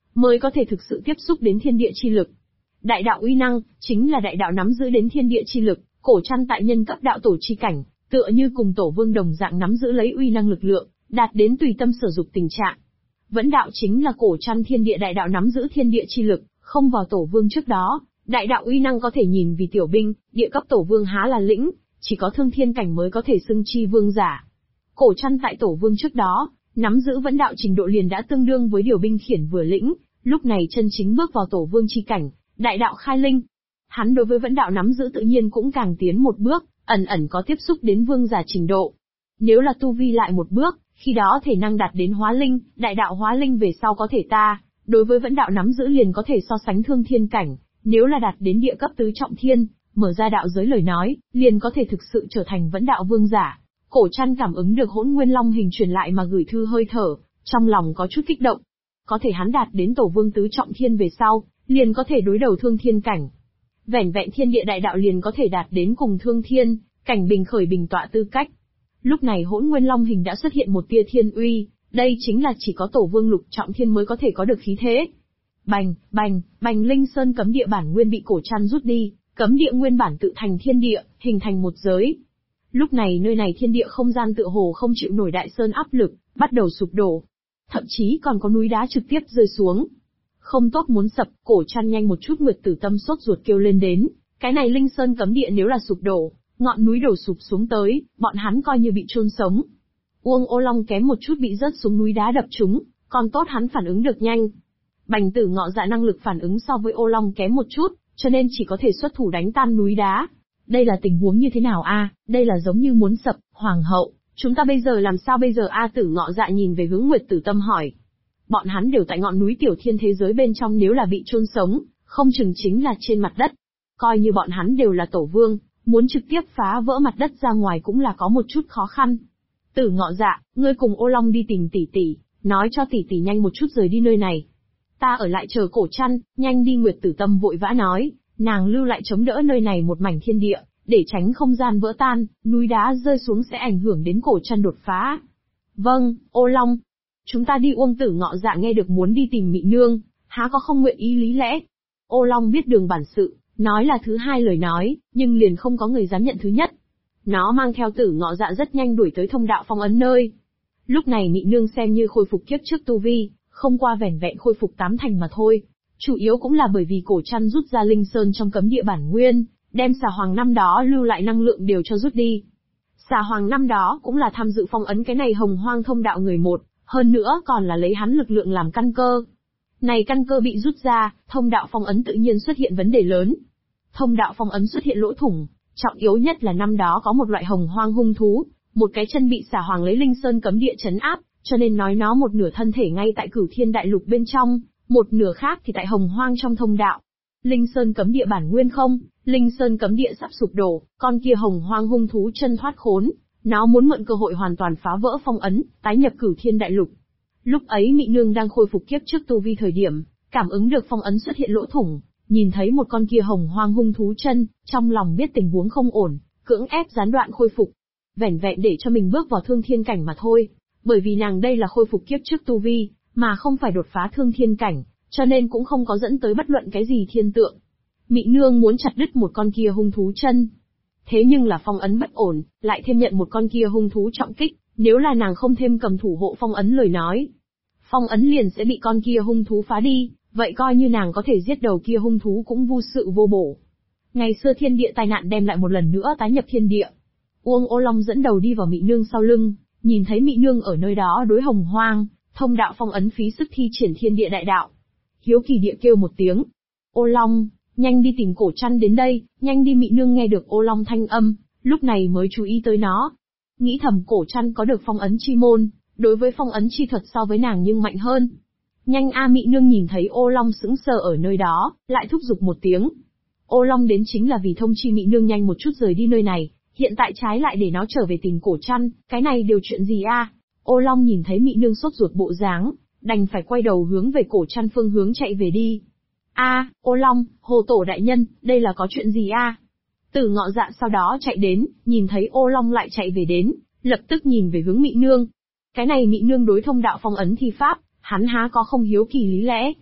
mới có thể thực sự tiếp xúc đến thiên địa chi lực. Đại đạo uy năng, chính là đại đạo nắm giữ đến thiên địa chi lực, Cổ Trăn tại nhân cấp đạo tổ chi cảnh, tựa như cùng tổ vương đồng dạng nắm giữ lấy uy năng lực lượng, đạt đến tùy tâm sử dụng tình trạng. Vẫn đạo chính là Cổ Trăn thiên địa đại đạo nắm giữ thiên địa chi lực, không vào tổ vương trước đó, đại đạo uy năng có thể nhìn vì tiểu binh, địa cấp tổ vương há là lĩnh, chỉ có thương thiên cảnh mới có thể xưng chi vương giả. Cổ Trăn tại tổ vương trước đó, nắm giữ vẫn đạo trình độ liền đã tương đương với điều binh khiển vừa lĩnh, lúc này chân chính bước vào tổ vương chi cảnh, đại đạo khai linh. Hắn đối với vẫn đạo nắm giữ tự nhiên cũng càng tiến một bước, ẩn ẩn có tiếp xúc đến vương giả trình độ. Nếu là tu vi lại một bước, khi đó thể năng đạt đến hóa linh, đại đạo hóa linh về sau có thể ta, đối với vẫn đạo nắm giữ liền có thể so sánh thương thiên cảnh, nếu là đạt đến địa cấp tứ trọng thiên, mở ra đạo giới lời nói, liền có thể thực sự trở thành vẫn đạo vương giả. Cổ Trăn cảm ứng được Hỗn Nguyên Long hình truyền lại mà gửi thư hơi thở, trong lòng có chút kích động. Có thể hắn đạt đến tổ vương tứ trọng thiên về sau, liền có thể đối đầu thương thiên cảnh. Vẻn vẹn thiên địa đại đạo liền có thể đạt đến cùng thương thiên, cảnh bình khởi bình tọa tư cách. Lúc này Hỗn Nguyên Long hình đã xuất hiện một tia thiên uy, đây chính là chỉ có tổ vương lục trọng thiên mới có thể có được khí thế. Bành, bành, bành, Linh Sơn cấm địa bản nguyên bị Cổ Trăn rút đi, cấm địa nguyên bản tự thành thiên địa, hình thành một giới. Lúc này nơi này thiên địa không gian tựa hồ không chịu nổi đại sơn áp lực, bắt đầu sụp đổ. Thậm chí còn có núi đá trực tiếp rơi xuống. Không tốt muốn sập, Cổ Trăn nhanh một chút Nguyệt Tử Tâm sốt ruột kêu lên đến, cái này Linh Sơn cấm địa nếu là sụp đổ, ngọn núi đổ sụp xuống tới, bọn hắn coi như bị chôn sống. Uông Ô Long kém một chút bị rớt xuống núi đá đập trúng, còn tốt hắn phản ứng được nhanh. Bành Tử Ngọ Dạ năng lực phản ứng so với Ô Long kém một chút, cho nên chỉ có thể xuất thủ đánh tan núi đá. Đây là tình huống như thế nào a? Đây là giống như muốn sập, hoàng hậu, chúng ta bây giờ làm sao bây giờ a? Tử Ngọ Dạ nhìn về hướng Nguyệt Tử Tâm hỏi. Bọn hắn đều tại ngọn núi tiểu thiên thế giới bên trong, nếu là bị chôn sống, không chừng chính là trên mặt đất. Coi như bọn hắn đều là tổ vương, muốn trực tiếp phá vỡ mặt đất ra ngoài cũng là có một chút khó khăn. Tử Ngọ Dạ, ngươi cùng Ô Long đi tìm tỷ tỷ, nói cho tỷ tỷ nhanh một chút rời đi nơi này. Ta ở lại chờ Cổ Trăn, nhanh đi. Nguyệt Tử Tâm vội vã nói, nàng lưu lại chống đỡ nơi này một mảnh thiên địa, để tránh không gian vỡ tan, núi đá rơi xuống sẽ ảnh hưởng đến Cổ Trăn đột phá. Vâng, Ô Long. Chúng ta đi. Uông Tử Ngọ Dạ nghe được muốn đi tìm Mị Nương, há có không nguyện ý lý lẽ. Ô Long biết đường bản sự, nói là thứ hai lời nói, nhưng liền không có người dám nhận thứ nhất. Nó mang theo Tử Ngọ Dạ rất nhanh đuổi tới thông đạo phong ấn nơi. Lúc này Mị Nương xem như khôi phục kiếp trước tu vi, không qua vẻn vẹn khôi phục 8 thành mà thôi. Chủ yếu cũng là bởi vì Cổ Trăn rút ra Linh Sơn trong cấm địa bản nguyên, đem Xà Hoàng năm đó lưu lại năng lượng đều cho rút đi. Xà Hoàng năm đó cũng là tham dự phong ấn cái này Hồng Hoang thông đạo người một, hơn nữa còn là lấy hắn lực lượng làm căn cơ. Này căn cơ bị rút ra, thông đạo phong ấn tự nhiên xuất hiện vấn đề lớn. Thông đạo phong ấn xuất hiện lỗ thủng, trọng yếu nhất là năm đó có một loại Hồng Hoang hung thú, một cái chân bị Xà Hoàng lấy Linh Sơn cấm địa trấn áp, cho nên nói nó một nửa thân thể ngay tại Cửu Thiên Đại Lục bên trong, một nửa khác thì tại Hồng Hoang trong thông đạo. Linh Sơn cấm địa bản nguyên không, Linh Sơn cấm địa sắp sụp đổ, con kia Hồng Hoang hung thú chân thoát khốn, nó muốn mượn cơ hội hoàn toàn phá vỡ phong ấn, tái nhập Cửu Thiên Đại Lục. Lúc ấy Mị Nương đang khôi phục kiếp trước tu vi thời điểm, cảm ứng được phong ấn xuất hiện lỗ thủng, nhìn thấy một con kia Hồng Hoang hung thú chân, trong lòng biết tình huống không ổn, cưỡng ép gián đoạn khôi phục, vẻn vẹn để cho mình bước vào thương thiên cảnh mà thôi, bởi vì nàng đây là khôi phục kiếp trước tu vi, mà không phải đột phá thương thiên cảnh, cho nên cũng không có dẫn tới bất luận cái gì thiên tượng. Mị Nương muốn chặt đứt một con kia hung thú chân. Thế nhưng là phong ấn bất ổn, lại thêm nhận một con kia hung thú trọng kích, nếu là nàng không thêm cầm thủ hộ phong ấn lời nói, phong ấn liền sẽ bị con kia hung thú phá đi, vậy coi như nàng có thể giết đầu kia hung thú cũng vô sự vô bổ. Ngày xưa thiên địa tai nạn đem lại một lần nữa tái nhập thiên địa. Uông Ô Long dẫn đầu đi vào Mị Nương sau lưng, nhìn thấy Mị Nương ở nơi đó đối Hồng Hoang, thông đạo phong ấn phí sức thi triển thiên địa đại đạo. Hiếu kỳ địa kêu một tiếng. Ô Long, nhanh đi tìm Cổ Trăn đến đây, nhanh đi. Mị Nương nghe được Ô Long thanh âm, lúc này mới chú ý tới nó. Nghĩ thầm Cổ Trăn có được phong ấn chi môn, đối với phong ấn chi thuật so với nàng nhưng mạnh hơn. Nhanh a. Mị Nương nhìn thấy Ô Long sững sờ ở nơi đó, lại thúc giục một tiếng. Ô Long đến chính là vì thông chi Mị Nương nhanh một chút rời đi nơi này, hiện tại trái lại để nó trở về tìm Cổ Trăn, cái này đều chuyện gì a? Ô Long nhìn thấy Mị Nương sốt ruột bộ dáng, đành phải quay đầu hướng về Cổ Trăn phương hướng chạy về đi. A, Ô Long, Hồ Tổ đại nhân, đây là có chuyện gì a? Tử Ngọ Dạ sau đó chạy đến, nhìn thấy Ô Long lại chạy về đến, lập tức nhìn về hướng Mị Nương. Cái này Mị Nương đối thông đạo phong ấn thi pháp, hắn há có không hiếu kỳ lý lẽ.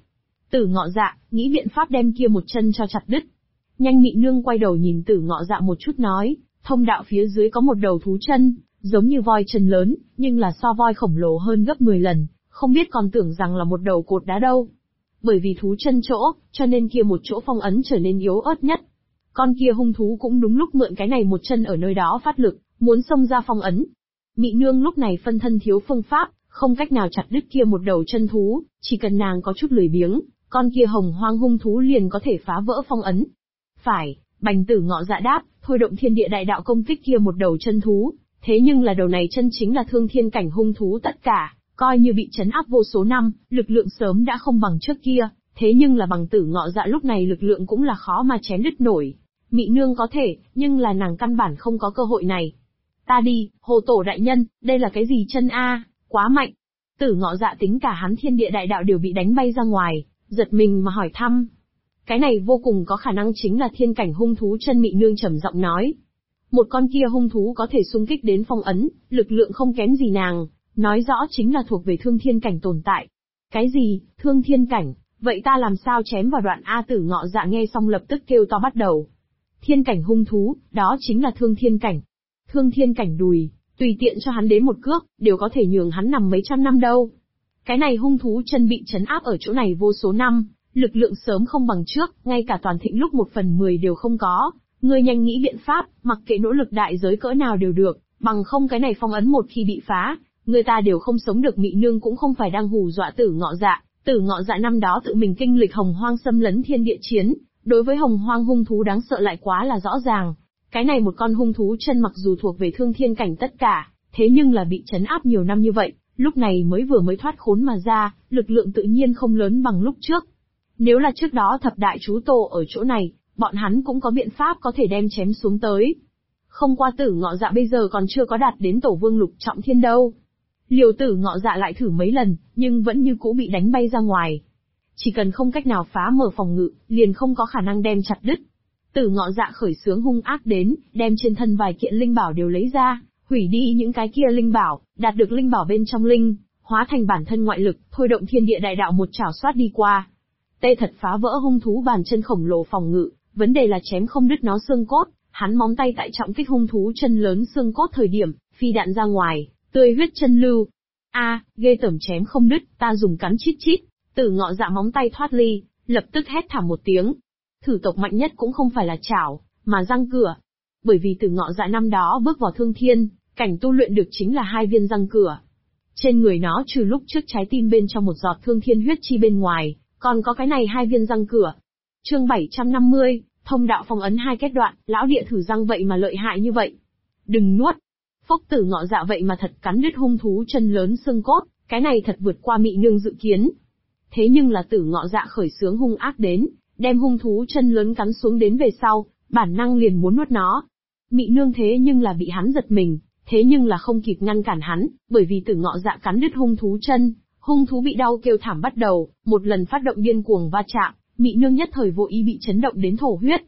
Tử Ngọ Dạ, nghĩ biện pháp đem kia một chân cho chặt đứt. Nhanh Mị Nương quay đầu nhìn Tử Ngọ Dạ một chút nói, thông đạo phía dưới có một đầu thú chân, giống như voi chân lớn, nhưng là so voi khổng lồ hơn gấp 10 lần, không biết còn tưởng rằng là một đầu cột đá đâu. Bởi vì thú chân chỗ, cho nên kia một chỗ phong ấn trở nên yếu ớt nhất. Con kia hung thú cũng đúng lúc mượn cái này một chân ở nơi đó phát lực, muốn xông ra phong ấn. Mị Nương lúc này phân thân thiếu phương pháp, không cách nào chặt đứt kia một đầu chân thú, chỉ cần nàng có chút lười biếng, con kia hồng hoang hung thú liền có thể phá vỡ phong ấn. Phải, Bành Tử Ngọ Dạ đáp, thôi động thiên địa đại đạo công kích kia một đầu chân thú, thế nhưng là đầu này chân chính là thương thiên cảnh hung thú tất cả, coi như bị chấn áp vô số năm, lực lượng sớm đã không bằng trước kia, thế nhưng là Bằng Tử Ngọ Dạ lúc này lực lượng cũng là khó mà chém đứt nổi. Mị Nương có thể, nhưng là nàng căn bản không có cơ hội này. Ta đi, Hồ Tổ đại nhân, đây là cái gì chân a, quá mạnh. Tử Ngọ Dạ tính cả hắn thiên địa đại đạo đều bị đánh bay ra ngoài, giật mình mà hỏi thăm. Cái này vô cùng có khả năng chính là thiên cảnh hung thú chân. Mị Nương trầm giọng nói. Một con kia hung thú có thể xung kích đến phong ấn, lực lượng không kém gì nàng, nói rõ chính là thuộc về thương thiên cảnh tồn tại. Cái gì, thương thiên cảnh, vậy ta làm sao chém vào đoạn A? Tử Ngọ Dạ nghe xong lập tức kêu to bắt đầu. Thiên cảnh hung thú, đó chính là thương thiên cảnh. Thương thiên cảnh đùi, tùy tiện cho hắn đến một cước, đều có thể nhường hắn nằm mấy trăm năm đâu. Cái này hung thú chân bị chấn áp ở chỗ này vô số năm, lực lượng sớm không bằng trước, ngay cả toàn thịnh lúc 1/10 đều không có. Ngươi nhanh nghĩ biện pháp, mặc kệ nỗ lực đại giới cỡ nào đều được, bằng không cái này phong ấn một khi bị phá, người ta đều không sống được. Mị Nương cũng không phải đang hù dọa Tử Ngọ Dạ. Tử Ngọ Dạ năm đó tự mình kinh lịch hồng hoang xâm lấn thiên địa chiến, đối với hồng hoang hung thú đáng sợ lại quá là rõ ràng. Cái này một con hung thú chân mặc dù thuộc về thương thiên cảnh tất cả, thế nhưng là bị chấn áp nhiều năm như vậy, lúc này mới thoát khốn mà ra, lực lượng tự nhiên không lớn bằng lúc trước. Nếu là trước đó thập đại chú tổ ở chỗ này, bọn hắn cũng có biện pháp có thể đem chém xuống tới. Không qua Tử Ngọ Dạ bây giờ còn chưa có đạt đến tổ vương lục trọng thiên đâu. Liều Tử Ngọ Dạ lại thử mấy lần, nhưng vẫn như cũ bị đánh bay ra ngoài. Chỉ cần không cách nào phá mở phòng ngự, liền không có khả năng đem chặt đứt. Tử Ngọ Dạ khởi xướng hung ác đến, đem trên thân vài kiện linh bảo đều lấy ra, hủy đi những cái kia linh bảo, đạt được linh bảo bên trong linh, hóa thành bản thân ngoại lực, thôi động thiên địa đại đạo một chảo xoát đi qua. Tê thật phá vỡ hung thú bàn chân khổng lồ phòng ngự, vấn đề là chém không đứt nó xương cốt, hắn móng tay tại trọng kích hung thú chân lớn xương cốt thời điểm, phi đạn ra ngoài, tươi huyết chân lưu. A, ghê tởm chém không đứt, ta dùng cắn chít chít. Tử Ngọ Dạ móng tay thoát ly, lập tức hét thảm một tiếng. Thử tộc mạnh nhất cũng không phải là chảo, mà răng cửa. Bởi vì Tử Ngọ Dạ năm đó bước vào thương thiên, cảnh tu luyện được chính là 2 viên răng cửa. Trên người nó trừ lúc trước trái tim bên trong một giọt thương thiên huyết chi bên ngoài, còn có cái này 2 viên răng cửa. Chương 750, thông đạo phong ấn 2 kết đoạn, lão địa thử răng vậy mà lợi hại như vậy. Đừng nuốt. Phốc. Tử Ngọ Dạ vậy mà thật cắn đứt hung thú chân lớn xương cốt, cái này thật vượt qua Mị Nương dự kiến. Thế nhưng là Tử Ngọ Dạ khởi xướng hung ác đến, đem hung thú chân lớn cắn xuống đến về sau, bản năng liền muốn nuốt nó. Mị Nương thế nhưng là bị hắn giật mình, thế nhưng là không kịp ngăn cản hắn, bởi vì Tử Ngọ Dạ cắn đứt hung thú chân, hung thú bị đau kêu thảm bắt đầu, một lần phát động điên cuồng va chạm, Mị Nương nhất thời vô ý bị chấn động đến thổ huyết.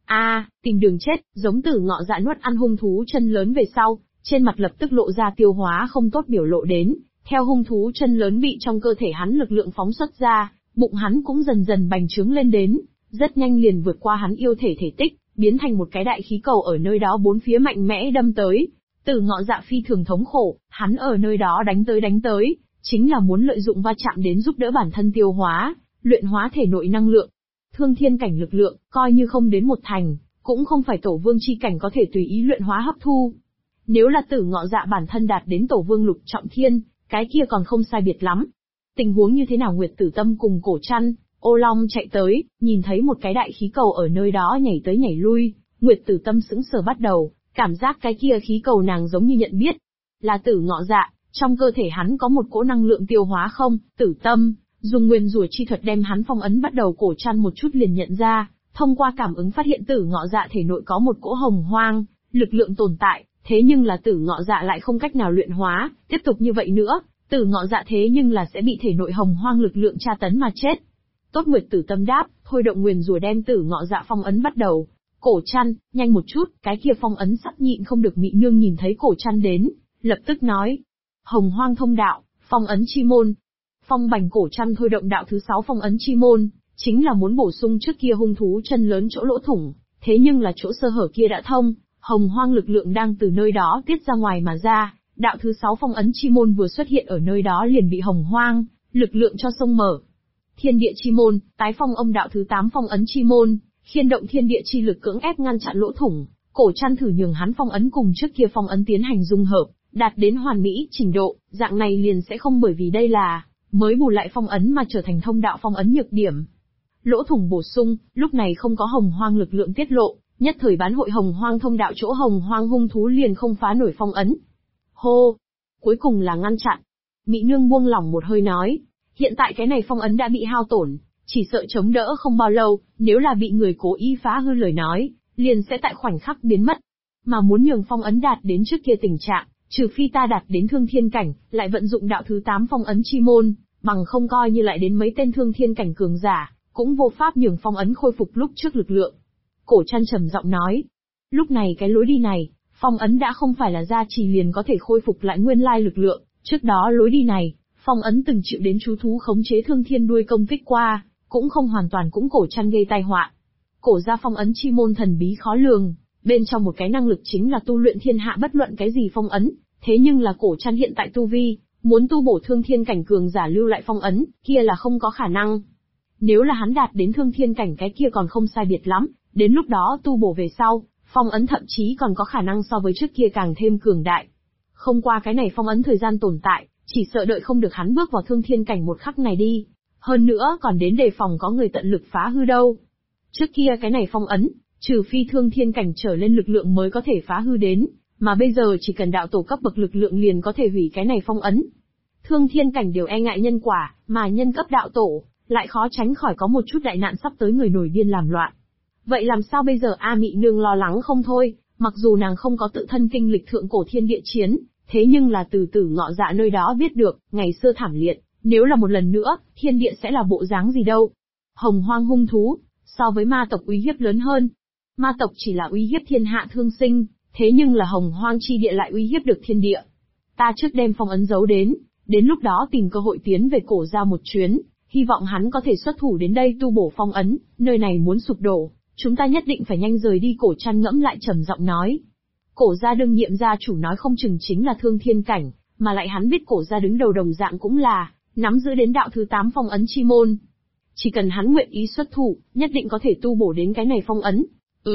Tìm đường chết, giống Tử Ngọ Dạ nuốt ăn hung thú chân lớn về sau, trên mặt lập tức lộ ra tiêu hóa không tốt biểu lộ đến, theo hung thú chân lớn bị trong cơ thể hắn lực lượng phóng xuất ra, bụng hắn cũng dần dần bành trướng lên đến, rất nhanh liền vượt qua hắn yêu thể thể tích, biến thành một cái đại khí cầu ở nơi đó bốn phía mạnh mẽ đâm tới. Tử Ngọ Dạ phi thường thống khổ, hắn ở nơi đó đánh tới, chính là muốn lợi dụng va chạm đến giúp đỡ bản thân tiêu hóa, luyện hóa thể nội năng lượng. Thương thiên cảnh lực lượng, coi như không đến 1 thành, cũng không phải tổ vương chi cảnh có thể tùy ý luyện hóa hấp thu. Nếu là Tử Ngọ Dạ bản thân đạt đến tổ vương lục trọng thiên, cái kia còn không sai biệt lắm. Tình huống như thế nào? Nguyệt Tử Tâm cùng Cổ Trăn, Ô Long chạy tới, nhìn thấy một cái đại khí cầu ở nơi đó nhảy tới nhảy lui, Nguyệt Tử Tâm sững sờ bắt đầu, cảm giác cái kia khí cầu nàng giống như nhận biết. Là Tử Ngọ Dạ, trong cơ thể hắn có một cỗ năng lượng tiêu hóa không? Tử Tâm, dùng nguyên rủa chi thuật đem hắn phong ấn bắt đầu. Cổ Trăn một chút liền nhận ra, thông qua cảm ứng phát hiện Tử Ngọ Dạ thể nội có một cỗ hồng hoang, lực lượng tồn tại, thế nhưng là Tử Ngọ Dạ lại không cách nào luyện hóa, tiếp tục như vậy nữa, Tử Ngọ Dạ thế nhưng là sẽ bị thể nội hồng hoang lực lượng tra tấn mà chết. Tốt. Nguyệt Tử Tâm đáp, thôi động nguyền rủa đem Tử Ngọ Dạ phong ấn bắt đầu. Cổ Trăn, nhanh một chút, cái kia phong ấn sắp nhịn không được. Mị Nương nhìn thấy Cổ Trăn đến, lập tức nói, hồng hoang thông đạo, phong ấn chi môn. Phong Bành Cổ Trăn thôi động đạo thứ 6 phong ấn chi môn, chính là muốn bổ sung trước kia hung thú chân lớn chỗ lỗ thủng, thế nhưng là chỗ sơ hở kia đã thông, hồng hoang lực lượng đang từ nơi đó tiết ra ngoài mà ra, đạo thứ 6 phong ấn chi môn vừa xuất hiện ở nơi đó liền bị hồng hoang lực lượng cho xông mở. Thiên địa chi môn, tái phong ông đạo thứ 8 phong ấn chi môn, khiên động thiên địa chi lực cưỡng ép ngăn chặn lỗ thủng, Cổ Trăn thử nhường hắn phong ấn cùng trước kia phong ấn tiến hành dung hợp, đạt đến hoàn mỹ trình độ, dạng này liền sẽ không bởi vì đây là mới bù lại phong ấn mà trở thành thông đạo phong ấn nhược điểm. Lỗ thủng bổ sung, lúc này không có hồng hoang lực lượng tiết lộ, nhất thời bán hội hồng hoang thông đạo chỗ hồng hoang hung thú liền không phá nổi phong ấn. Hô! Cuối cùng là ngăn chặn. Mị Nương buông lỏng một hơi nói, hiện tại cái này phong ấn đã bị hao tổn, chỉ sợ chống đỡ không bao lâu, nếu là bị người cố ý phá hư lời nói, liền sẽ tại khoảnh khắc biến mất. Mà muốn nhường phong ấn đạt đến trước kia tình trạng, trừ phi ta đạt đến thương thiên cảnh, lại vận dụng đạo thứ 8 phong ấn chi môn, bằng không coi như lại đến mấy tên thương thiên cảnh cường giả, cũng vô pháp nhường phong ấn khôi phục lúc trước lực lượng. Cổ Trăn trầm giọng nói, lúc này cái lối đi này, phong ấn đã không phải là gia trì liền có thể khôi phục lại nguyên lai lực lượng, trước đó lối đi này, phong ấn từng chịu đến chú thú khống chế thương thiên đuôi công kích qua, cũng không hoàn toàn cũng Cổ Trăn gây tai họa. Cổ gia phong ấn chi môn thần bí khó lường, bên trong một cái năng lực chính là tu luyện thiên hạ bất luận cái gì phong ấn, thế nhưng là Cổ Trăn hiện tại tu vi, muốn tu bổ thương thiên cảnh cường giả lưu lại phong ấn, kia là không có khả năng. Nếu là hắn đạt đến thương thiên cảnh cái kia còn không sai biệt lắm, đến lúc đó tu bổ về sau, phong ấn thậm chí còn có khả năng so với trước kia càng thêm cường đại. Không qua cái này phong ấn thời gian tồn tại, chỉ sợ đợi không được hắn bước vào thương thiên cảnh một khắc này đi. Hơn nữa còn đến đề phòng có người tận lực phá hư đâu. Trước kia cái này phong ấn, trừ phi thương thiên cảnh trở lên lực lượng mới có thể phá hư đến, mà bây giờ chỉ cần đạo tổ cấp bậc lực lượng liền có thể hủy cái này phong ấn. Thương thiên cảnh đều e ngại nhân quả, mà nhân cấp đạo tổ, lại khó tránh khỏi có một chút đại nạn sắp tới người nổi điên làm loạn. Vậy làm sao bây giờ A Mị Nương lo lắng không thôi, mặc dù nàng không có tự thân kinh lịch thượng cổ thiên địa chiến, thế nhưng là từ từ Ngọ Dạ nơi đó biết được, ngày xưa thảm liệt, nếu là một lần nữa, thiên địa sẽ là bộ dáng gì đâu. Hồng hoang hung thú, so với ma tộc uy hiếp lớn hơn. Ma tộc chỉ là uy hiếp thiên hạ thương sinh, thế nhưng là hồng hoang chi địa lại uy hiếp được thiên địa. Ta trước đem phong ấn giấu đến lúc đó tìm cơ hội tiến về Cổ gia một chuyến, hy vọng hắn có thể xuất thủ đến đây tu bổ phong ấn, nơi này muốn sụp đổ, chúng ta nhất định phải nhanh rời đi. Cổ Trăn ngẫm lại trầm giọng nói. Cổ gia đương nhiệm gia chủ nói không chừng chính là thương thiên cảnh, mà lại hắn biết Cổ gia đứng đầu đồng dạng cũng là nắm giữ đến đạo thứ 8 phong ấn chi môn. Chỉ cần hắn nguyện ý xuất thủ, nhất định có thể tu bổ đến cái này phong ấn.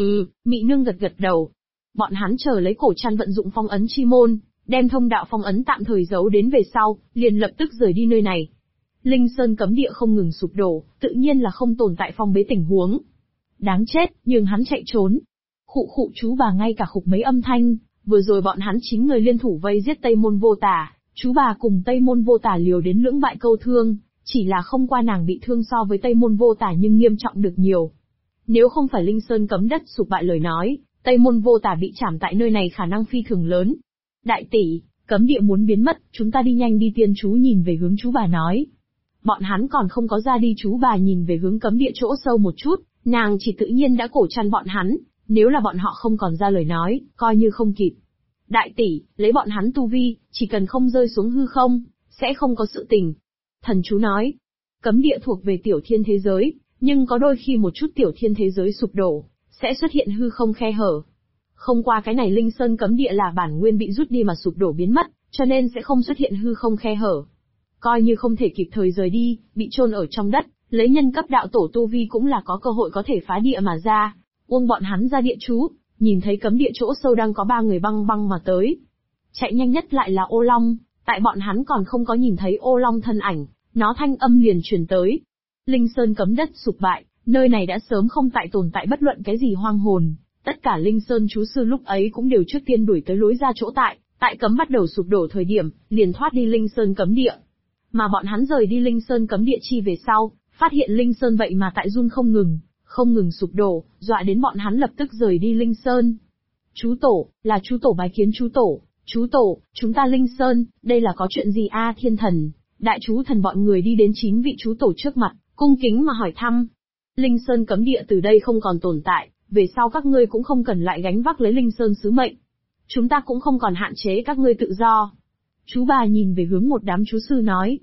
Mị Nương gật gật đầu. Bọn hắn chờ lấy Cổ Trăn vận dụng phong ấn chi môn, đem thông đạo phong ấn tạm thời giấu đến về sau, liền lập tức rời đi nơi này. Linh Sơn cấm địa không ngừng sụp đổ, tự nhiên là không tồn tại phong bế tình huống. Đáng chết, nhưng hắn chạy trốn. Khụ khụ chú bà ngay cả khục mấy âm thanh, vừa rồi bọn hắn chính người liên thủ vây giết Tây Môn Vô Tả, chú bà cùng Tây Môn Vô Tả liều đến lưỡng bại câu thương, chỉ là không qua nàng bị thương so với Tây Môn Vô Tả nhưng nghiêm trọng được nhiều. Nếu không phải Linh Sơn cấm đất sụp bại lời nói, Tây Môn Vô Tả bị trảm tại nơi này khả năng phi thường lớn. Đại tỷ, cấm địa muốn biến mất, chúng ta đi nhanh đi. Tiên chú nhìn về hướng chú bà nói. Bọn hắn còn không có ra đi. Chú bà nhìn về hướng cấm địa chỗ sâu một chút, nàng chỉ tự nhiên đã Cổ Trăn bọn hắn, nếu là bọn họ không còn ra lời nói, coi như không kịp. Đại tỷ, lấy bọn hắn tu vi, chỉ cần không rơi xuống hư không, sẽ không có sự tình. Thần chú nói, cấm địa thuộc về tiểu thiên thế giới, nhưng có đôi khi một chút tiểu thiên thế giới sụp đổ, sẽ xuất hiện hư không khe hở. Không qua cái này Linh Sơn cấm địa là bản nguyên bị rút đi mà sụp đổ biến mất, cho nên sẽ không xuất hiện hư không khe hở. Coi như không thể kịp thời rời đi, bị chôn ở trong đất, lấy nhân cấp đạo tổ tu vi cũng là có cơ hội có thể phá địa mà ra. Uông bọn hắn ra địa chú, nhìn thấy cấm địa chỗ sâu đang có 3 người băng băng mà tới. Chạy nhanh nhất lại là Ô Long, tại bọn hắn còn không có nhìn thấy Ô Long thân ảnh, nó thanh âm liền truyền tới. Linh Sơn cấm đất sụp bại, nơi này đã sớm không tồn tại bất luận cái gì hoang hồn. Tất cả Linh Sơn chú sư lúc ấy cũng đều trước tiên đuổi tới lối ra chỗ tại cấm bắt đầu sụp đổ thời điểm, liền thoát đi Linh Sơn cấm địa. Mà bọn hắn rời đi Linh Sơn cấm địa chi về sau, phát hiện Linh Sơn vậy mà tại run không ngừng sụp đổ, dọa đến bọn hắn lập tức rời đi Linh Sơn. Chú tổ, là chú tổ bái kiến chú tổ, chúng ta Linh Sơn, đây là có chuyện gì a? Thiên thần, đại chú thần bọn người đi đến 9 vị chú tổ trước mặt, cung kính mà hỏi thăm. Linh Sơn cấm địa từ đây không còn tồn tại, về sau các ngươi cũng không cần lại gánh vác lấy Linh Sơn sứ mệnh. Chúng ta cũng không còn hạn chế các ngươi tự do. Chú bà nhìn về hướng một đám chú sư nói.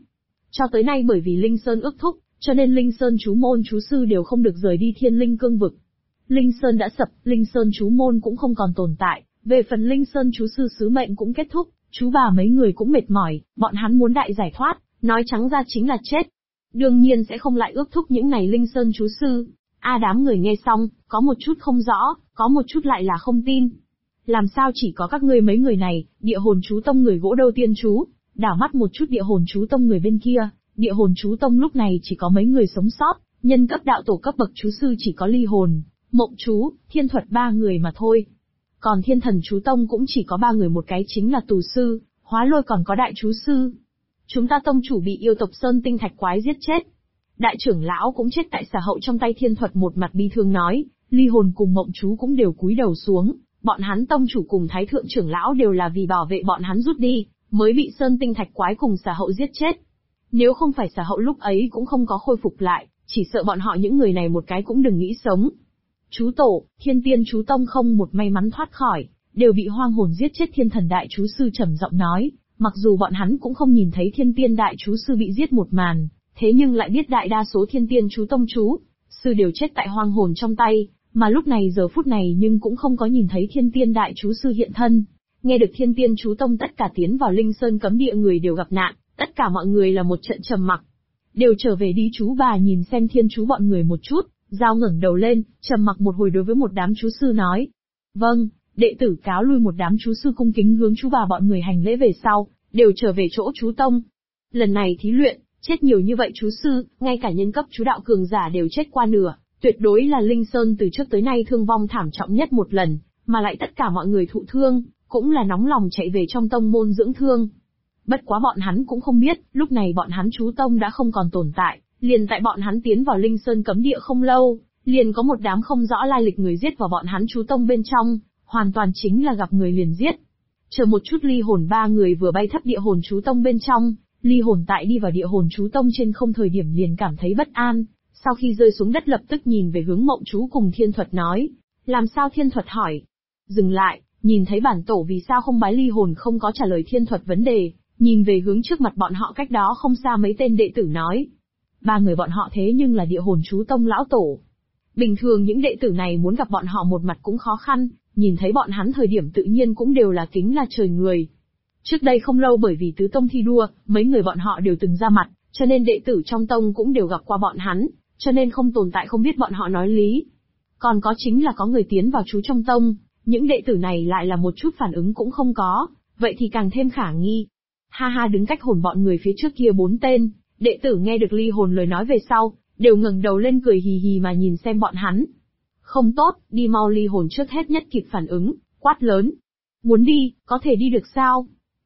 Cho tới nay bởi vì Linh Sơn ước thúc, cho nên Linh Sơn chú môn chú sư đều không được rời đi Thiên Linh cương vực. Linh Sơn đã sập, Linh Sơn chú môn cũng không còn tồn tại, về phần Linh Sơn chú sư sứ mệnh cũng kết thúc, chú bà mấy người cũng mệt mỏi, bọn hắn muốn đại giải thoát, nói trắng ra chính là chết. Đương nhiên sẽ không lại ước thúc những này Linh Sơn chú sư. Đám người nghe xong, có một chút không rõ, có một chút lại là không tin. Làm sao chỉ có các ngươi mấy người này, địa hồn chú tông người gỗ đâu tiên chú, đảo mắt một chút địa hồn chú tông người bên kia, địa hồn chú tông lúc này chỉ có mấy người sống sót, nhân cấp đạo tổ cấp bậc chú sư chỉ có ly hồn, mộng chú, thiên thuật 3 người mà thôi. Còn thiên thần chú tông cũng chỉ có 3 người, một cái chính là tù sư, hóa lôi, còn có đại chú sư. Chúng ta tông chủ bị yêu tộc Sơn Tinh Thạch Quái giết chết. Đại trưởng lão cũng chết tại xà hậu trong tay thiên thuật, một mặt bi thương nói, ly hồn cùng mộng chú cũng đều cúi đầu xuống, bọn hắn tông chủ cùng thái thượng trưởng lão đều là vì bảo vệ bọn hắn rút đi, mới bị Sơn Tinh Thạch Quái cùng xà hậu giết chết. Nếu không phải xà hậu lúc ấy cũng không có khôi phục lại, chỉ sợ bọn họ những người này một cái cũng đừng nghĩ sống. Chú tổ, thiên tiên chú tông không một may mắn thoát khỏi, đều bị hoang hồn giết chết. Thiên thần đại chú sư trầm giọng nói, mặc dù bọn hắn cũng không nhìn thấy thiên tiên đại chú sư bị giết một màn, thế nhưng lại biết đại đa số thiên tiên chú tông chú sư đều chết tại hoang hồn trong tay, mà lúc này giờ phút này nhưng cũng không có nhìn thấy thiên tiên đại chú sư hiện thân. Nghe được thiên tiên chú tông tất cả tiến vào Linh Sơn cấm địa người đều gặp nạn, tất cả mọi người là một trận trầm mặc. Đều trở về đi. Chú bà nhìn xem thiên chú bọn người một chút, giao ngẩng đầu lên, trầm mặc một hồi đối với một đám chú sư nói. Vâng, đệ tử cáo lui. Một đám chú sư cung kính hướng chú bà bọn người hành lễ về sau, đều trở về chỗ chú tông. Lần này thí luyện, chết nhiều như vậy chú sư, ngay cả nhân cấp chú đạo cường giả đều chết qua nửa, tuyệt đối là Linh Sơn từ trước tới nay thương vong thảm trọng nhất một lần, mà lại tất cả mọi người thụ thương, cũng là nóng lòng chạy về trong tông môn dưỡng thương. Bất quá bọn hắn cũng không biết, lúc này bọn hắn chú tông đã không còn tồn tại, liền tại bọn hắn tiến vào Linh Sơn cấm địa không lâu, liền có một đám không rõ lai lịch người giết vào bọn hắn chú tông bên trong, hoàn toàn chính là gặp người liền giết. Chờ một chút, ly hồn 3 người vừa bay thấp địa hồn chú tông bên trong, ly hồn tại đi vào địa hồn chú tông trên không thời điểm liền cảm thấy bất an, sau khi rơi xuống đất lập tức nhìn về hướng mộng chú cùng thiên thuật nói. Làm sao? Thiên thuật hỏi. Dừng lại, nhìn thấy bản tổ vì sao không bái. Ly hồn không có trả lời thiên thuật vấn đề, nhìn về hướng trước mặt bọn họ cách đó không xa mấy tên đệ tử nói. 3 người bọn họ thế nhưng là địa hồn chú tông lão tổ. Bình thường những đệ tử này muốn gặp bọn họ một mặt cũng khó khăn, nhìn thấy bọn hắn thời điểm tự nhiên cũng đều là kính là trời người. Trước đây không lâu bởi vì tứ tông thi đua, mấy người bọn họ đều từng ra mặt, cho nên đệ tử trong tông cũng đều gặp qua bọn hắn, cho nên không tồn tại không biết bọn họ nói lý. Còn có chính là có người tiến vào chú trong tông, những đệ tử này lại là một chút phản ứng cũng không có, vậy thì càng thêm khả nghi. Ha ha, đứng cách hồn bọn người phía trước kia 4 tên, đệ tử nghe được ly hồn lời nói về sau, đều ngẩng đầu lên cười hì hì mà nhìn xem bọn hắn. Không tốt, đi mau. Ly hồn trước hết nhất kịp phản ứng, quát lớn. Muốn đi, có thể đi được sao?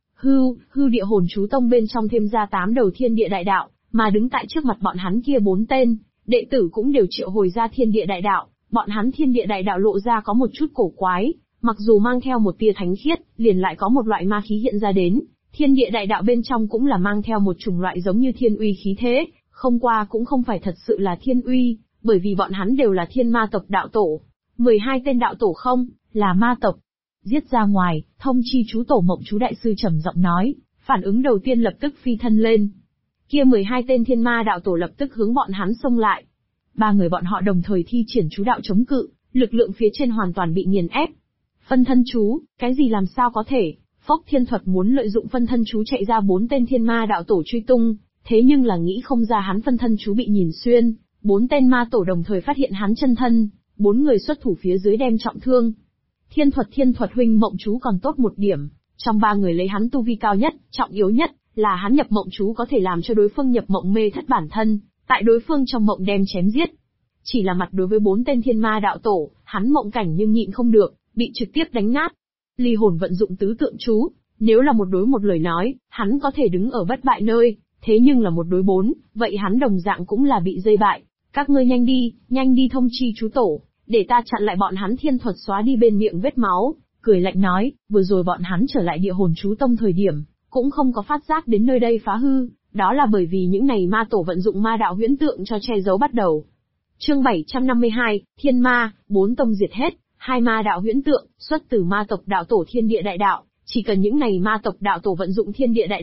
Hưu địa hồn chú tông bên trong thêm ra 8 đầu thiên địa đại đạo, mà đứng tại trước mặt bọn hắn kia 4 tên, đệ tử cũng đều triệu hồi ra thiên địa đại đạo, bọn hắn thiên địa đại đạo lộ ra có một chút cổ quái, mặc dù mang theo một tia thánh khiết, liền lại có một loại ma khí hiện ra đến, thiên địa đại đạo bên trong cũng là mang theo một chủng loại giống như thiên uy khí thế, không qua cũng không phải thật sự là thiên uy, bởi vì bọn hắn đều là thiên ma tộc đạo tổ. 12 tên đạo tổ không, là ma tộc. Giết ra ngoài, thông chi chú tổ. Mộng chú đại sư trầm giọng nói, phản ứng đầu tiên lập tức phi thân lên. Kia 12 tên thiên ma đạo tổ lập tức hướng bọn hắn xông lại. 3 người bọn họ đồng thời thi triển chú đạo chống cự, lực lượng phía trên hoàn toàn bị nghiền ép. Phân thân chú, cái gì? Làm sao có thể? Phốc thiên thuật muốn lợi dụng phân thân chú chạy ra 4 tên thiên ma đạo tổ truy tung, thế nhưng là nghĩ không ra hắn phân thân chú bị nhìn xuyên, 4 tên ma tổ đồng thời phát hiện hắn chân thân, 4 người xuất thủ phía dưới đem trọng thương. Thiên thuật huynh, mộng chú còn tốt một điểm, trong 3 người lấy hắn tu vi cao nhất, trọng yếu nhất là hắn nhập mộng chú có thể làm cho đối phương nhập mộng mê thất bản thân, tại đối phương trong mộng đem chém giết. Chỉ là mặt đối với 4 tên thiên ma đạo tổ, hắn mộng cảnh nhưng nhịn không được, bị trực tiếp đánh nát. Ly hồn vận dụng tứ tượng chú, nếu là một đối một lời nói, hắn có thể đứng ở bất bại nơi, thế nhưng là một đối 4, vậy hắn đồng dạng cũng là bị dây bại. Các ngươi nhanh đi thông chi chú tổ, để ta chặn lại bọn hắn. Thiên thuật xóa đi bên miệng vết máu, cười lạnh nói, vừa rồi bọn hắn trở lại địa hồn chú tông thời điểm, cũng không có phát giác đến nơi đây phá hư, đó là bởi vì những này ma tổ vận dụng ma đạo huyễn tượng cho che giấu bắt đầu. Chương 752, Thiên Ma, 4 tông diệt hết, 2 ma đạo huyễn tượng, xuất từ ma tộc đạo tổ thiên địa đại đạo, chỉ cần những này ma tộc đạo tổ vận dụng thiên địa đại đạo,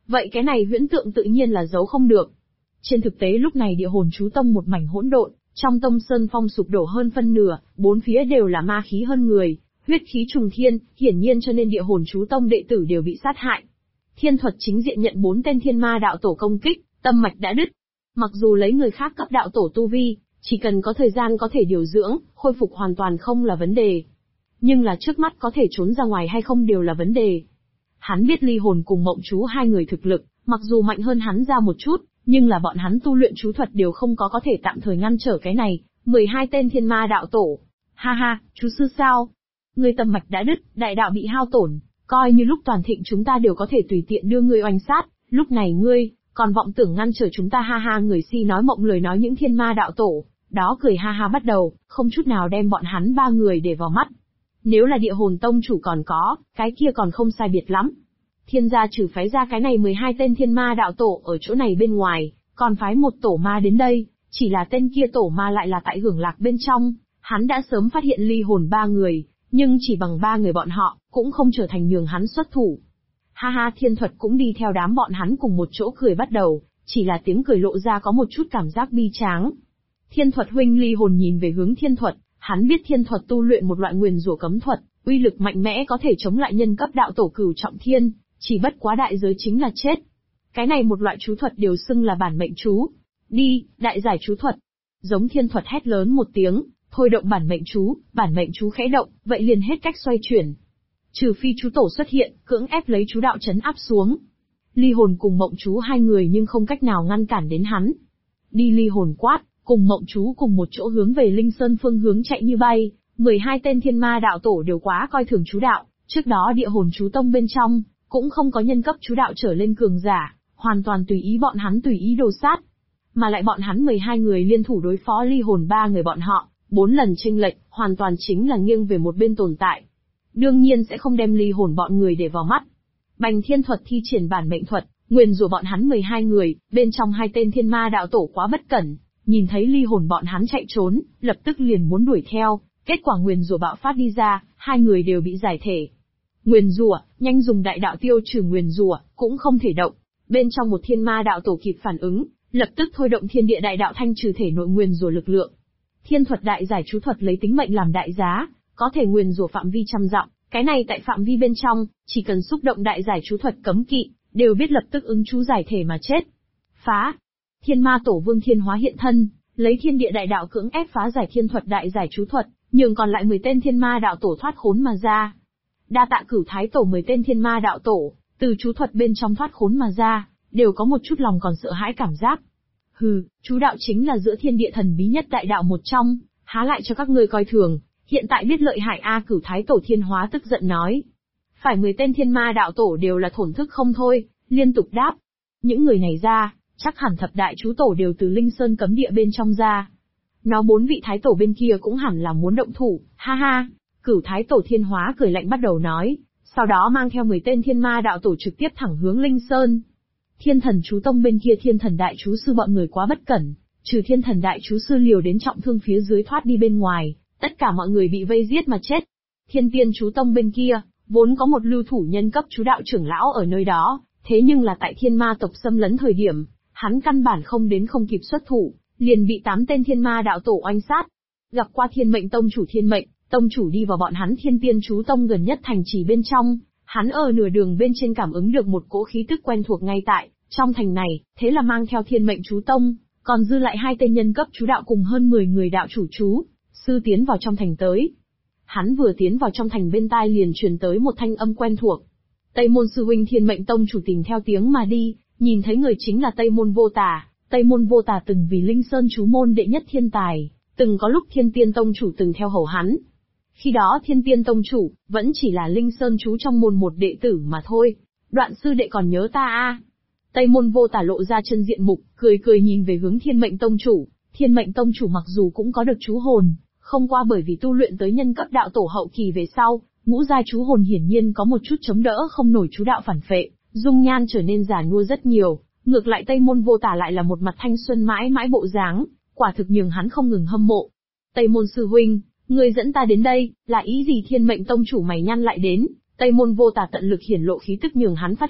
Vậy cái này huyễn tượng tự nhiên là giấu không được. Trên thực tế lúc này địa hồn chú tông một mảnh hỗn độn, trong tông sơn phong sụp đổ hơn phân nửa, bốn phía đều là ma khí hơn người, huyết khí trùng thiên, hiển nhiên cho nên địa hồn chú tông đệ tử đều bị sát hại. Thiên Thuật chính diện nhận 4 tên thiên ma đạo tổ công kích, tâm mạch đã đứt. Mặc dù lấy người khác cấp đạo tổ tu vi, chỉ cần có thời gian có thể điều dưỡng, khôi phục hoàn toàn không là vấn đề. Nhưng là trước mắt có thể trốn ra ngoài hay không đều là vấn đề. Hắn biết ly hồn cùng mộng chú hai người thực lực, mặc dù mạnh hơn hắn ra một chút, nhưng là bọn hắn tu luyện chú thuật đều không có thể tạm thời ngăn trở cái này, 12 tên thiên ma đạo tổ. Ha ha, chú sư sao? Ngươi tâm mạch đã đứt, đại đạo bị hao tổn, coi như lúc toàn thịnh chúng ta đều có thể tùy tiện đưa ngươi oanh sát, lúc này ngươi, còn vọng tưởng ngăn trở chúng ta ha ha người si nói mộng lời nói những thiên ma đạo tổ, đó cười ha ha bắt đầu, không chút nào đem bọn hắn 3 người để vào mắt. Nếu là địa hồn tông chủ còn có, cái kia còn không sai biệt lắm. Thiên gia trừ phái ra cái này 12 tên thiên ma đạo tổ ở chỗ này bên ngoài, còn phái một tổ ma đến đây, chỉ là tên kia tổ ma lại là tại hưởng lạc bên trong, hắn đã sớm phát hiện ly hồn 3 người, nhưng chỉ bằng 3 người bọn họ, cũng không trở thành nhường hắn xuất thủ. Ha ha Thiên Thuật cũng đi theo đám bọn hắn cùng một chỗ cười bắt đầu, chỉ là tiếng cười lộ ra có một chút cảm giác bi tráng. Thiên Thuật huynh ly hồn nhìn về hướng Thiên Thuật, hắn biết Thiên Thuật tu luyện một loại nguyền rủa cấm thuật, uy lực mạnh mẽ có thể chống lại nhân cấp đạo tổ cửu trọng thiên, chỉ bất quá đại giới chính là chết. Cái này một loại chú thuật đều xưng là bản mệnh chú. Đi, đại giải chú thuật. Giống Thiên Thuật hét lớn một tiếng, thôi động bản mệnh chú khẽ động, vậy liền hết cách xoay chuyển. Trừ phi chú tổ xuất hiện, cưỡng ép lấy chú đạo trấn áp xuống. Ly hồn cùng mộng chú hai người nhưng không cách nào ngăn cản đến hắn. Đi ly hồn quát, cùng mộng chú cùng một chỗ hướng về Linh Sơn phương hướng chạy như bay, 12 tên thiên ma đạo tổ đều quá coi thường chú đạo, trước đó địa hồn chú tông bên trong, cũng không có nhân cấp chú đạo trở lên cường giả, hoàn toàn tùy ý bọn hắn tùy ý đồ sát. Mà lại bọn hắn 12 người liên thủ đối phó ly hồn 3 người bọn họ, 4 lần chênh lệch, hoàn toàn chính là nghiêng về một bên tồn tại. Đương nhiên sẽ không đem ly hồn bọn người để vào mắt. Bành Thiên Thuật thi triển bản mệnh thuật, nguyền rủa bọn hắn 12 người, bên trong 2 tên thiên ma đạo tổ quá bất cẩn, nhìn thấy ly hồn bọn hắn chạy trốn, lập tức liền muốn đuổi theo, kết quả nguyền rủa bạo phát đi ra, 2 người đều bị giải thể. Nguyền rủa, nhanh dùng đại đạo tiêu trừ nguyền rủa, cũng không thể động. Bên trong một thiên ma đạo tổ kịp phản ứng, lập tức thôi động thiên địa đại đạo thanh trừ thể nội nguyền rủa lực lượng. Thiên Thuật đại giải chú thuật lấy tính mệnh làm đại giá, có thể nguyền rủa phạm vi trăm dặm, cái này tại phạm vi bên trong, chỉ cần xúc động đại giải chú thuật cấm kỵ, đều biết lập tức ứng chú giải thể mà chết. Phá! Thiên ma tổ Vương Thiên Hóa hiện thân, lấy thiên địa đại đạo cưỡng ép phá giải Thiên Thuật đại giải chú thuật, nhường còn lại 10 tên thiên ma đạo tổ thoát khốn mà ra. Đa tạ Cửu Thái tổ 10 tên thiên ma đạo tổ, từ chú thuật bên trong thoát khốn mà ra, đều có một chút lòng còn sợ hãi cảm giác. Hừ, chú đạo chính là giữa thiên địa thần bí nhất đại đạo một trong, há lại cho các ngươi coi thường, hiện tại biết lợi hại a Cửu Thái tổ Thiên Hóa tức giận nói. Phải 10 tên thiên ma đạo tổ đều là thổn thức không thôi, liên tục đáp. Những người này ra, chắc hẳn thập đại chú tổ đều từ Linh Sơn cấm địa bên trong ra. Nó 4 vị thái tổ bên kia cũng hẳn là muốn động thủ, ha ha. Cửu Thái tổ Thiên Hóa cười lạnh bắt đầu nói, sau đó mang theo 10 tên thiên ma đạo tổ trực tiếp thẳng hướng Linh Sơn. Thiên thần chú tông bên kia thiên thần đại chú sư bọn người quá bất cẩn, trừ thiên thần đại chú sư liều đến trọng thương phía dưới thoát đi bên ngoài, tất cả mọi người bị vây giết mà chết. Thiên tiên chú tông bên kia, vốn có một lưu thủ nhân cấp chú đạo trưởng lão ở nơi đó, thế nhưng là tại thiên ma tộc xâm lấn thời điểm, hắn căn bản không đến không kịp xuất thủ, liền bị 8 tên thiên ma đạo tổ oanh sát. Gặp qua thiên mệnh tông chủ thiên mệnh, tông chủ đi vào bọn hắn thiên tiên chú tông gần nhất thành trì bên trong, hắn ở nửa đường bên trên cảm ứng được một cỗ khí tức quen thuộc ngay tại trong thành này, thế là mang theo thiên mệnh chú tông, còn dư lại 2 tên nhân cấp chú đạo cùng hơn 10 người đạo chủ chú sư tiến vào trong thành tới. Hắn vừa tiến vào trong thành bên tai liền truyền tới một thanh âm quen thuộc. Tây môn sư huynh thiên mệnh tông chủ tìm theo tiếng mà đi, nhìn thấy người chính là Tây môn vô tà. Tây môn vô tà từng vì Linh Sơn chú môn đệ nhất thiên tài, từng có lúc thiên tiên tông chủ từng theo hầu hắn. Khi đó thiên tiên tông chủ, vẫn chỉ là Linh Sơn chú trong môn một đệ tử mà thôi. Đoạn sư đệ còn nhớ ta a? Tây môn vô tà lộ ra chân diện mục, cười cười nhìn về hướng thiên mệnh tông chủ. Thiên mệnh tông chủ mặc dù cũng có được chú hồn, không qua bởi vì tu luyện tới nhân cấp đạo tổ hậu kỳ về sau, ngũ giai chú hồn hiển nhiên có một chút chống đỡ không nổi chú đạo phản phệ, dung nhan trở nên già nua rất nhiều. Ngược lại Tây môn vô tà lại là một mặt thanh xuân mãi mãi bộ dáng, quả thực nhường hắn không ngừng hâm mộ. Tây môn sư huynh, ngươi dẫn ta đến đây, là ý gì? Thiên mệnh tông chủ mày nhăn lại đến, Tây môn vô tà tận lực hiển lộ khí tức nhường hắn phát hiện,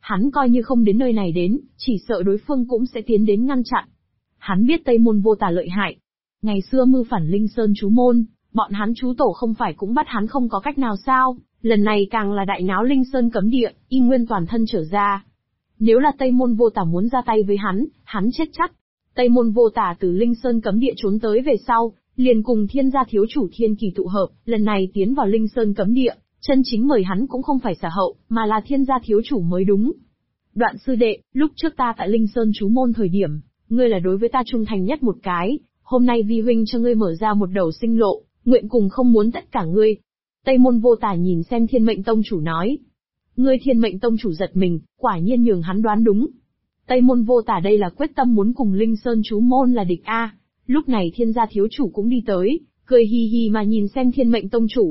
Hắn coi như không đến nơi này đến, chỉ sợ đối phương cũng sẽ tiến đến ngăn chặn. Hắn biết Tây Môn Vô Tà lợi hại. Ngày xưa mưu phản Linh Sơn chú môn, bọn hắn chú tổ không phải cũng bắt hắn không có cách nào sao, lần này càng là đại náo Linh Sơn cấm địa, y nguyên toàn thân trở ra. Nếu là Tây Môn Vô Tà muốn ra tay với hắn chết chắc. Tây Môn Vô Tà từ Linh Sơn cấm địa trốn tới về sau, liền cùng Thiên gia thiếu chủ Thiên Kỳ tụ hợp, lần này tiến vào Linh Sơn cấm địa, chân chính mời hắn cũng không phải Sở Hậu, mà là Thiên gia thiếu chủ mới đúng. Đoạn sư đệ, lúc trước ta tại Linh Sơn chú môn thời điểm, ngươi là đối với ta trung thành nhất một cái, hôm nay vi huynh cho ngươi mở ra một đầu sinh lộ, nguyện cùng không muốn tất cả ngươi. Tây Môn Vô Tà nhìn xem Thiên Mệnh Tông chủ nói. Ngươi Thiên Mệnh Tông chủ giật mình, quả nhiên nhường hắn đoán đúng. Tây Môn Vô Tà đây là quyết tâm muốn cùng Linh Sơn chú môn là địch a. Lúc này Thiên gia thiếu chủ cũng đi tới, cười hi hi mà nhìn xem Thiên Mệnh Tông chủ.